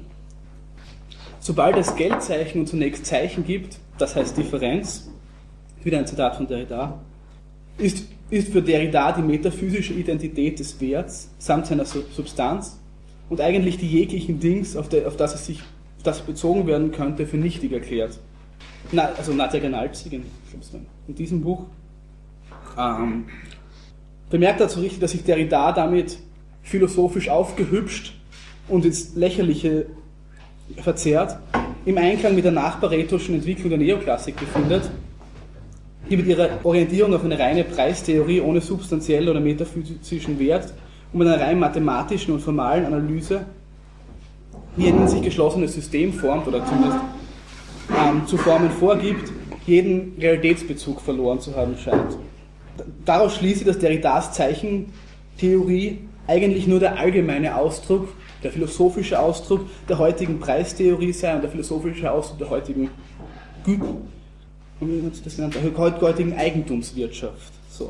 Sobald es Geldzeichen und zunächst Zeichen gibt, das heißt Differenz, wieder ein Zitat von Derrida, ist, ist für Derrida die metaphysische Identität des Werts samt seiner Substanz und eigentlich die jeglichen Dings, auf, der, auf das es sich auf das bezogen werden könnte, für nichtig erklärt. Na, also Nadja Gernaldzig in, in diesem Buch ähm, bemerkt dazu richtig, dass sich Derrida damit philosophisch aufgehübscht und ins Lächerliche verzerrt, im Einklang mit der nachbaretoschen Entwicklung der Neoklassik befindet, die mit ihrer Orientierung auf eine reine Preistheorie ohne substanziellen oder metaphysischen Wert und mit einer rein mathematischen und formalen Analyse wie ein in sich geschlossenes System formt oder zumindest ähm, zu formen vorgibt, jeden Realitätsbezug verloren zu haben scheint. Daraus schließe ich, dass Derridas Zeichentheorie eigentlich nur der allgemeine Ausdruck, der philosophische Ausdruck der heutigen Preistheorie sei und der philosophische Ausdruck der heutigen Gü- wie hat sich das genannt? Der heutigen Eigentumswirtschaft. So.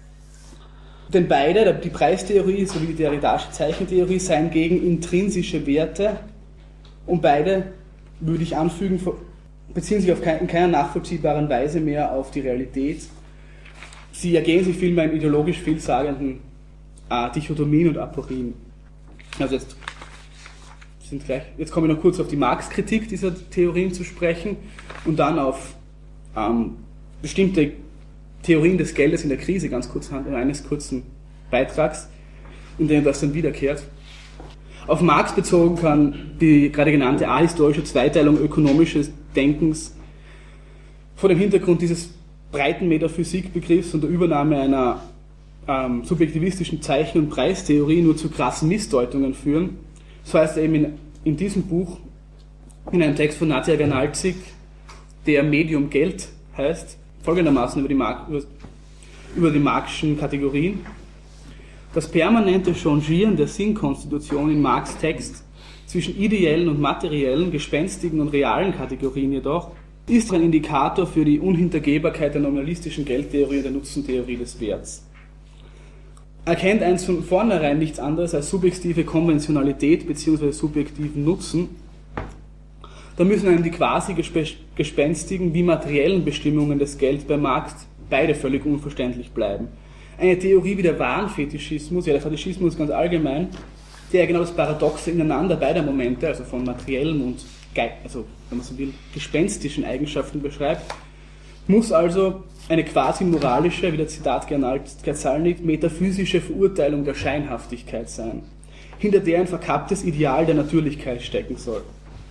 Denn beide, die Preistheorie sowie die Derridasche Zeichentheorie, seien gegen intrinsische Werte und beide, würde ich anfügen, beziehen sich auf kein, in keiner nachvollziehbaren Weise mehr auf die Realität. Sie ergehen sich vielmehr in ideologisch vielsagenden äh, Dichotomien und Aporien. Also jetzt, sind gleich, jetzt komme ich noch kurz auf die Marx-Kritik dieser Theorien zu sprechen und dann auf ähm, bestimmte Theorien des Geldes in der Krise, ganz kurz in eines kurzen Beitrags, in dem das dann wiederkehrt. Auf Marx bezogen kann die gerade genannte ahistorische Zweiteilung ökonomischen Denkens vor dem Hintergrund dieses breiten Metaphysikbegriffs und der Übernahme einer ähm, subjektivistischen Zeichen- und Preistheorie nur zu krassen Missdeutungen führen. So heißt er eben in, in diesem Buch, in einem Text von Nadja Ganalczyk, der Medium Geld heißt, folgendermaßen über die, Mark- über, über die Marxischen Kategorien. Das permanente Changieren der Sinnkonstitution in Marx' Text zwischen ideellen und materiellen, gespenstigen und realen Kategorien jedoch ist ein Indikator für die Unhintergehbarkeit der nominalistischen Geldtheorie und der Nutzentheorie des Werts. Erkennt eins von vornherein nichts anderes als subjektive Konventionalität bzw. subjektiven Nutzen, dann müssen einem die quasi gespenstigen wie materiellen Bestimmungen des Gelds bei Marx beide völlig unverständlich bleiben. Eine Theorie wie der Warenfetischismus, ja der Fetischismus ganz allgemein, der genau das paradoxe Ineinander beider Momente, also von materiellen und, also wenn man so will, gespenstischen Eigenschaften beschreibt, muss also eine quasi moralische, wie der Zitat Gazalnik, metaphysische Verurteilung der Scheinhaftigkeit sein, hinter der ein verkapptes Ideal der Natürlichkeit stecken soll.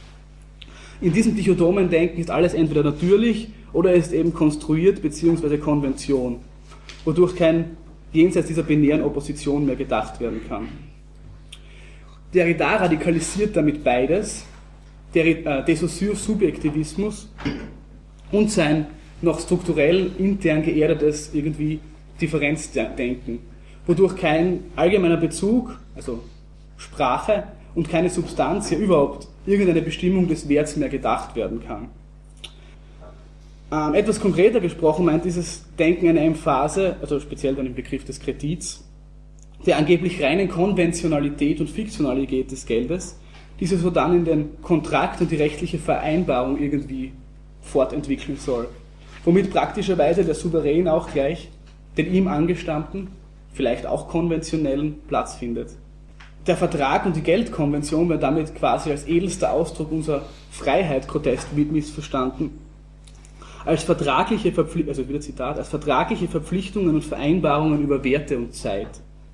In diesem dichotomen Denken ist alles entweder natürlich oder ist eben konstruiert bzw. Konvention, wodurch kein jenseits dieser binären Opposition mehr gedacht werden kann. Derrida radikalisiert damit beides, der äh, de Saussure-Subjektivismus und sein noch strukturell intern geerdetes irgendwie Differenzdenken, wodurch kein allgemeiner Bezug, also Sprache und keine Substanz, ja überhaupt irgendeine Bestimmung des Werts mehr gedacht werden kann. Ähm, etwas konkreter gesprochen meint dieses Denken eine Emphase, also speziell dann im Begriff des Kredits, der angeblich reinen Konventionalität und Fiktionalität des Geldes, diese so dann in den Kontrakt und die rechtliche Vereinbarung irgendwie fortentwickeln soll, womit praktischerweise der Souverän auch gleich den ihm angestammten, vielleicht auch konventionellen Platz findet. Der Vertrag und die Geldkonvention werden damit quasi als edelster Ausdruck unserer Freiheit grotesk missverstanden, als vertragliche, Verpfli- also wieder Zitat, als vertragliche Verpflichtungen und Vereinbarungen über Werte und Zeit.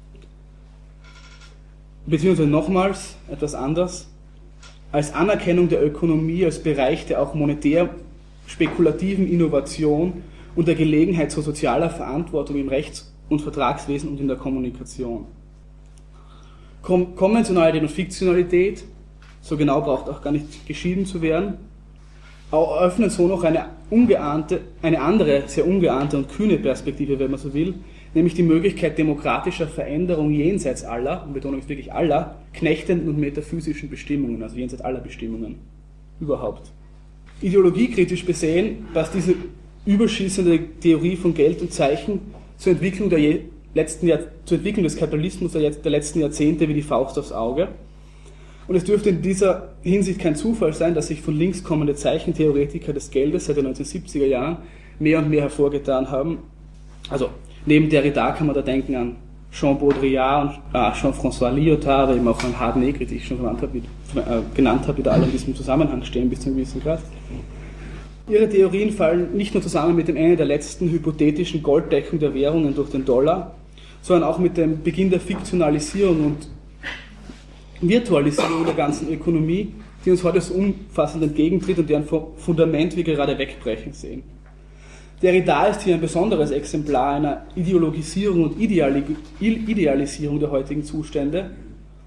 Beziehungsweise nochmals etwas anders, als Anerkennung der Ökonomie als Bereich der auch monetär spekulativen Innovation und der Gelegenheit zu sozialer Verantwortung im Rechts- und Vertragswesen und in der Kommunikation. Kom- Konventionalität und Fiktionalität, so genau braucht auch gar nicht geschieden zu werden, eröffnen so noch eine ungeahnte, eine andere, sehr ungeahnte und kühne Perspektive, wenn man so will, nämlich die Möglichkeit demokratischer Veränderung jenseits aller, und Betonung ist wirklich aller, knechtenden und metaphysischen Bestimmungen, also jenseits aller Bestimmungen überhaupt. Ideologiekritisch besehen, passt diese überschießende Theorie von Geld und Zeichen zur Entwicklung, der je, letzten Jahr, zur Entwicklung des Kapitalismus der, der letzten Jahrzehnte wie die Faust aufs Auge. Und es dürfte in dieser Hinsicht kein Zufall sein, dass sich von links kommende Zeichentheoretiker des Geldes seit den neunzehnhundertsiebziger Jahren mehr und mehr hervorgetan haben. Also neben Derrida kann man da denken an Jean Baudrillard und ah, Jean-François Lyotard, aber eben auch an Hardnegri, die ich schon genannt habe, die, äh, genannt habe, die da alle in diesem Zusammenhang stehen bis zu einem gewissen Grad. Ihre Theorien fallen nicht nur zusammen mit dem Ende der letzten hypothetischen Golddeckung der Währungen durch den Dollar, sondern auch mit dem Beginn der Fiktionalisierung und Virtualisierung der ganzen Ökonomie, die uns heute so umfassend entgegentritt und deren Fundament wir gerade wegbrechen sehen. Derrida ist hier ein besonderes Exemplar einer Ideologisierung und Ideali- Idealisierung der heutigen Zustände,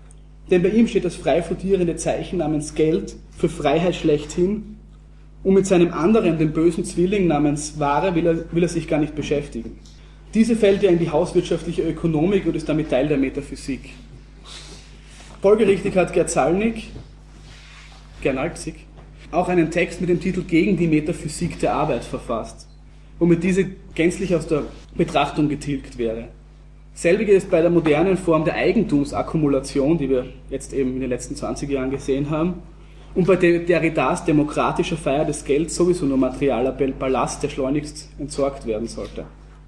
Denn bei ihm steht das frei flottierende Zeichen namens Geld für Freiheit schlechthin und mit seinem anderen, dem bösen Zwilling namens Ware, will er, will er sich gar nicht beschäftigen. Diese fällt ja in die hauswirtschaftliche Ökonomik und ist damit Teil der Metaphysik. Folgerichtig hat Gerzalnik, Gernalzig, auch einen Text mit dem Titel Gegen die Metaphysik der Arbeit verfasst, womit diese gänzlich aus der Betrachtung getilgt wäre. Selbige ist bei der modernen Form der Eigentumsakkumulation, die wir jetzt eben in den letzten zwanzig Jahren gesehen haben, und bei Derridas demokratischer Feier des Gelds sowieso nur materialer Ballast, der schleunigst entsorgt werden sollte.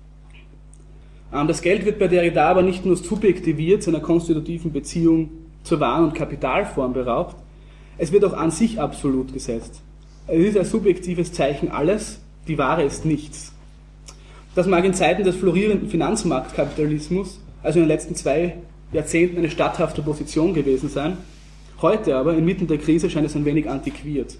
Das Geld wird bei Derrida aber nicht nur subjektiviert seiner konstitutiven Beziehung zur Waren- und Kapitalform beraubt, es wird auch an sich absolut gesetzt. Es ist ein subjektives Zeichen alles, die Ware ist nichts. Das mag in Zeiten des florierenden Finanzmarktkapitalismus, also in den letzten zwei Jahrzehnten, eine statthafte Position gewesen sein. Heute aber, inmitten der Krise, scheint es ein wenig antiquiert.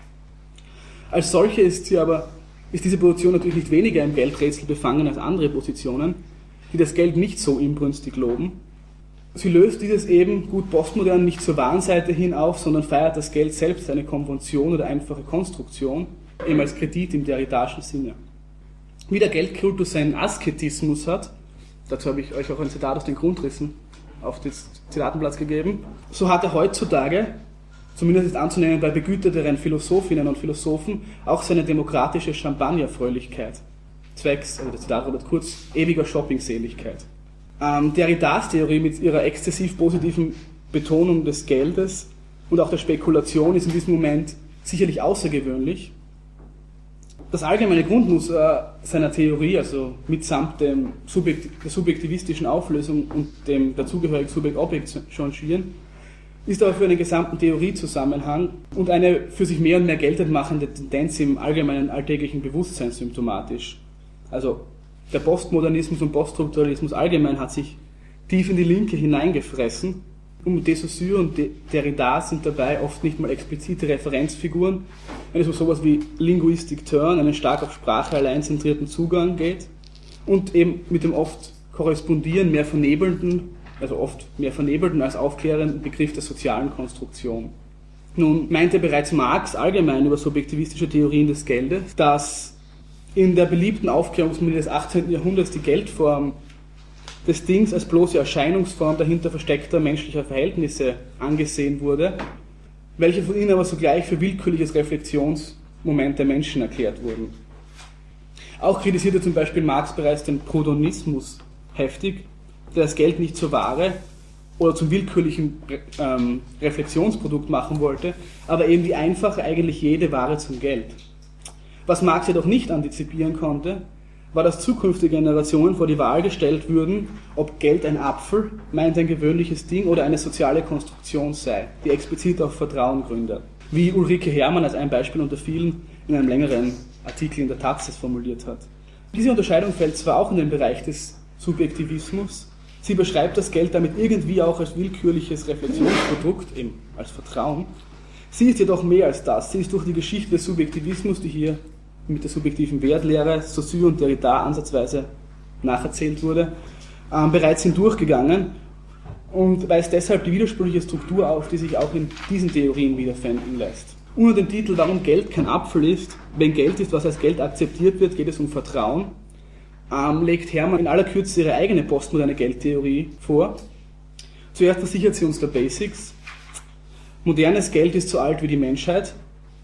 Als solche ist sie aber, ist diese Position natürlich nicht weniger im Geldrätsel befangen als andere Positionen, die das Geld nicht so inbrünstig loben. Sie löst dieses eben gut postmodern nicht zur wahren Seite hin auf, sondern feiert das Geld selbst eine Konvention oder einfache Konstruktion, eben als Kredit im derridaschen Sinne. Wie der Geldkultus seinen Asketismus hat, dazu habe ich euch auch ein Zitat aus den Grundrissen auf den Zitatenplatz gegeben, so hat er heutzutage, zumindest ist anzunehmen bei begüterteren Philosophinnen und Philosophen, auch seine demokratische Champagnerfröhlichkeit, zwecks, also das Zitat Robert Kurz, ewiger Shoppingseligkeit. Ähm, Derridas Theorie mit ihrer exzessiv positiven Betonung des Geldes und auch der Spekulation ist in diesem Moment sicherlich außergewöhnlich. Das allgemeine Grundmuster seiner Theorie, also mitsamt dem Subjekt, der subjektivistischen Auflösung und dem dazugehörigen Subjekt-Objekt-Changieren, ist aber für einen gesamten Theoriezusammenhang und eine für sich mehr und mehr geltend machende Tendenz im allgemeinen alltäglichen Bewusstsein symptomatisch. Also der Postmodernismus und Poststrukturalismus allgemein hat sich tief in die Linke hineingefressen. Und de Saussure und Derrida sind dabei oft nicht mal explizite Referenzfiguren, wenn es um sowas wie Linguistic Turn, einen stark auf Sprache allein zentrierten Zugang geht und eben mit dem oft korrespondieren, mehr vernebelnden, also oft mehr vernebelnden als aufklärenden Begriff der sozialen Konstruktion. Nun meinte bereits Marx allgemein über subjektivistische Theorien des Geldes, dass in der beliebten Aufklärungsmilieu des achtzehnten Jahrhunderts die Geldform des Dings als bloße Erscheinungsform dahinter versteckter menschlicher Verhältnisse angesehen wurde, welche von ihnen aber sogleich für willkürliches Reflexionsmoment der Menschen erklärt wurden. Auch kritisierte zum Beispiel Marx bereits den Proudhonismus heftig, der das Geld nicht zur Ware oder zum willkürlichen ähm, Reflexionsprodukt machen wollte, aber eben die einfache, eigentlich jede Ware zum Geld. Was Marx jedoch nicht antizipieren konnte, war, dass zukünftige Generationen vor die Wahl gestellt würden, ob Geld ein Apfel, meint ein gewöhnliches Ding, oder eine soziale Konstruktion sei, die explizit auf Vertrauen gründet. Wie Ulrike Herrmann als ein Beispiel unter vielen in einem längeren Artikel in der Taz das formuliert hat. Diese Unterscheidung fällt zwar auch in den Bereich des Subjektivismus, sie beschreibt das Geld damit irgendwie auch als willkürliches Reflexionsprodukt, eben als Vertrauen. Sie ist jedoch mehr als das. Sie ist durch die Geschichte des Subjektivismus, die hier mit der subjektiven Wertlehre Saussure und Derrida ansatzweise nacherzählt wurde, ähm, bereits hindurchgegangen und weist deshalb die widersprüchliche Struktur auf, die sich auch in diesen Theorien wiederfinden lässt. Unter dem Titel Warum Geld kein Apfel ist, wenn Geld ist, was als Geld akzeptiert wird, geht es um Vertrauen, ähm, legt Herrmann in aller Kürze ihre eigene postmoderne Geldtheorie vor. Zuerst versichert sie uns der Basics. Modernes Geld ist so alt wie die Menschheit.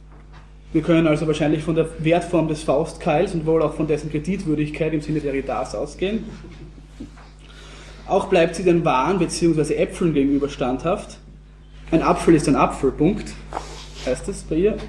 Wir können also wahrscheinlich von der Wertform des Faustkeils und wohl auch von dessen Kreditwürdigkeit im Sinne der Derridas ausgehen. Auch bleibt sie den Waren bzw. Äpfeln gegenüber standhaft. Ein Apfel ist ein Apfel, Punkt, heißt es bei ihr.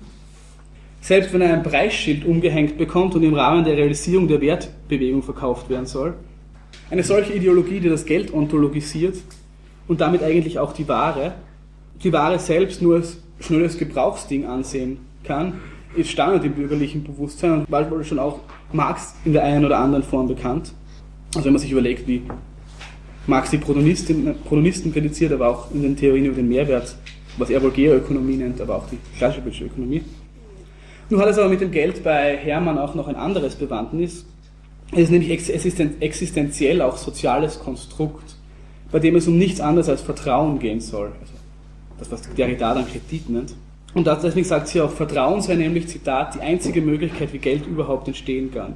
Selbst wenn er ein Preisschild umgehängt bekommt und im Rahmen der Realisierung der Wertbewegung verkauft werden soll. Eine solche Ideologie, die das Geld ontologisiert und damit eigentlich auch die Ware, die Ware selbst nur als schnelles Gebrauchsding ansehen kann, ist Standard im bürgerlichen Bewusstsein und bald wurde schon auch Marx in der einen oder anderen Form bekannt. Also wenn man sich überlegt, wie Marx die Proudhonisten, Proudhonisten kritisiert, aber auch in den Theorien über den Mehrwert, was er wohl Geoökonomie nennt, aber auch die klassische Ökonomie. Nun hat es aber mit dem Geld bei Herrmann auch noch ein anderes Bewandtnis. Es ist nämlich existenziell auch soziales Konstrukt. bei dem es um nichts anderes als Vertrauen gehen soll. Also das, was Derrida dann Kredit nennt. Und deswegen sagt sie auch, Vertrauen sei nämlich, Zitat, die einzige Möglichkeit, wie Geld überhaupt entstehen kann.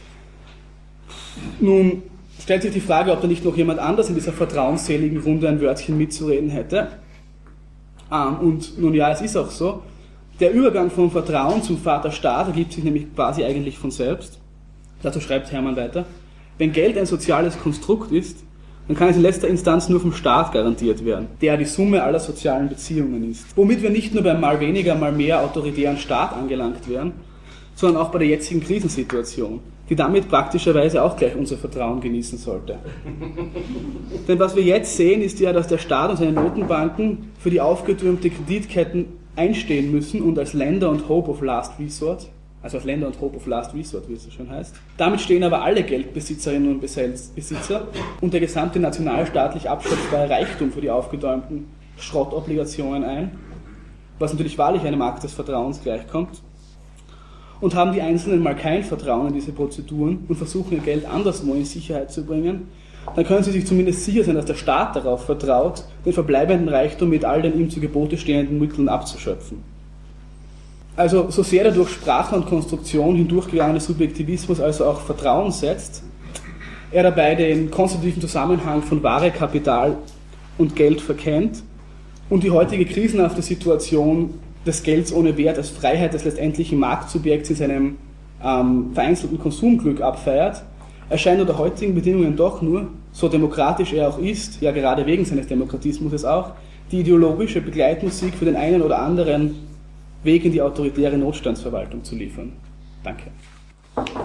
Nun stellt sich die Frage, ob da nicht noch jemand anders in dieser vertrauensseligen Runde ein Wörtchen mitzureden hätte. Und nun ja, es ist auch so. Der Übergang vom Vertrauen zum Vaterstaat ergibt sich nämlich quasi eigentlich von selbst. Dazu schreibt Hermann weiter. Wenn Geld ein soziales Konstrukt ist, dann kann es in letzter Instanz nur vom Staat garantiert werden, der die Summe aller sozialen Beziehungen ist. Womit wir nicht nur beim mal weniger, mal mehr autoritären Staat angelangt wären, sondern auch bei der jetzigen Krisensituation, die damit praktischerweise auch gleich unser Vertrauen genießen sollte. Denn was wir jetzt sehen, ist ja, dass der Staat und seine Notenbanken für die aufgetürmte Kreditketten einstehen müssen und als Lender und Hope of Last Resort, also als Lender und Hope of Last Resort, wie es so schön heißt. Damit stehen aber alle Geldbesitzerinnen und Besitzer und der gesamte nationalstaatlich abschöpfbare Reichtum für die aufgetäumten Schrottobligationen ein, was natürlich wahrlich einem Akt des Vertrauens gleichkommt. Und haben die Einzelnen mal kein Vertrauen in diese Prozeduren und versuchen ihr Geld anderswo in Sicherheit zu bringen, dann können sie sich zumindest sicher sein, dass der Staat darauf vertraut, den verbleibenden Reichtum mit all den ihm zu Gebote stehenden Mitteln abzuschöpfen. Also so sehr der durch Sprache und Konstruktion hindurchgegangene Subjektivismus also auch Vertrauen setzt, er dabei den konstitutiven Zusammenhang von Ware, Kapital und Geld verkennt und die heutige krisenhafte Situation des Gelds ohne Wert als Freiheit des letztendlichen Marktsubjekts in seinem ähm, vereinzelten Konsumglück abfeiert, erscheint unter heutigen Bedingungen doch nur, so demokratisch er auch ist, ja gerade wegen seines Demokratismus auch, die ideologische Begleitmusik für den einen oder anderen Weg in die autoritäre Notstandsverwaltung zu liefern. Danke.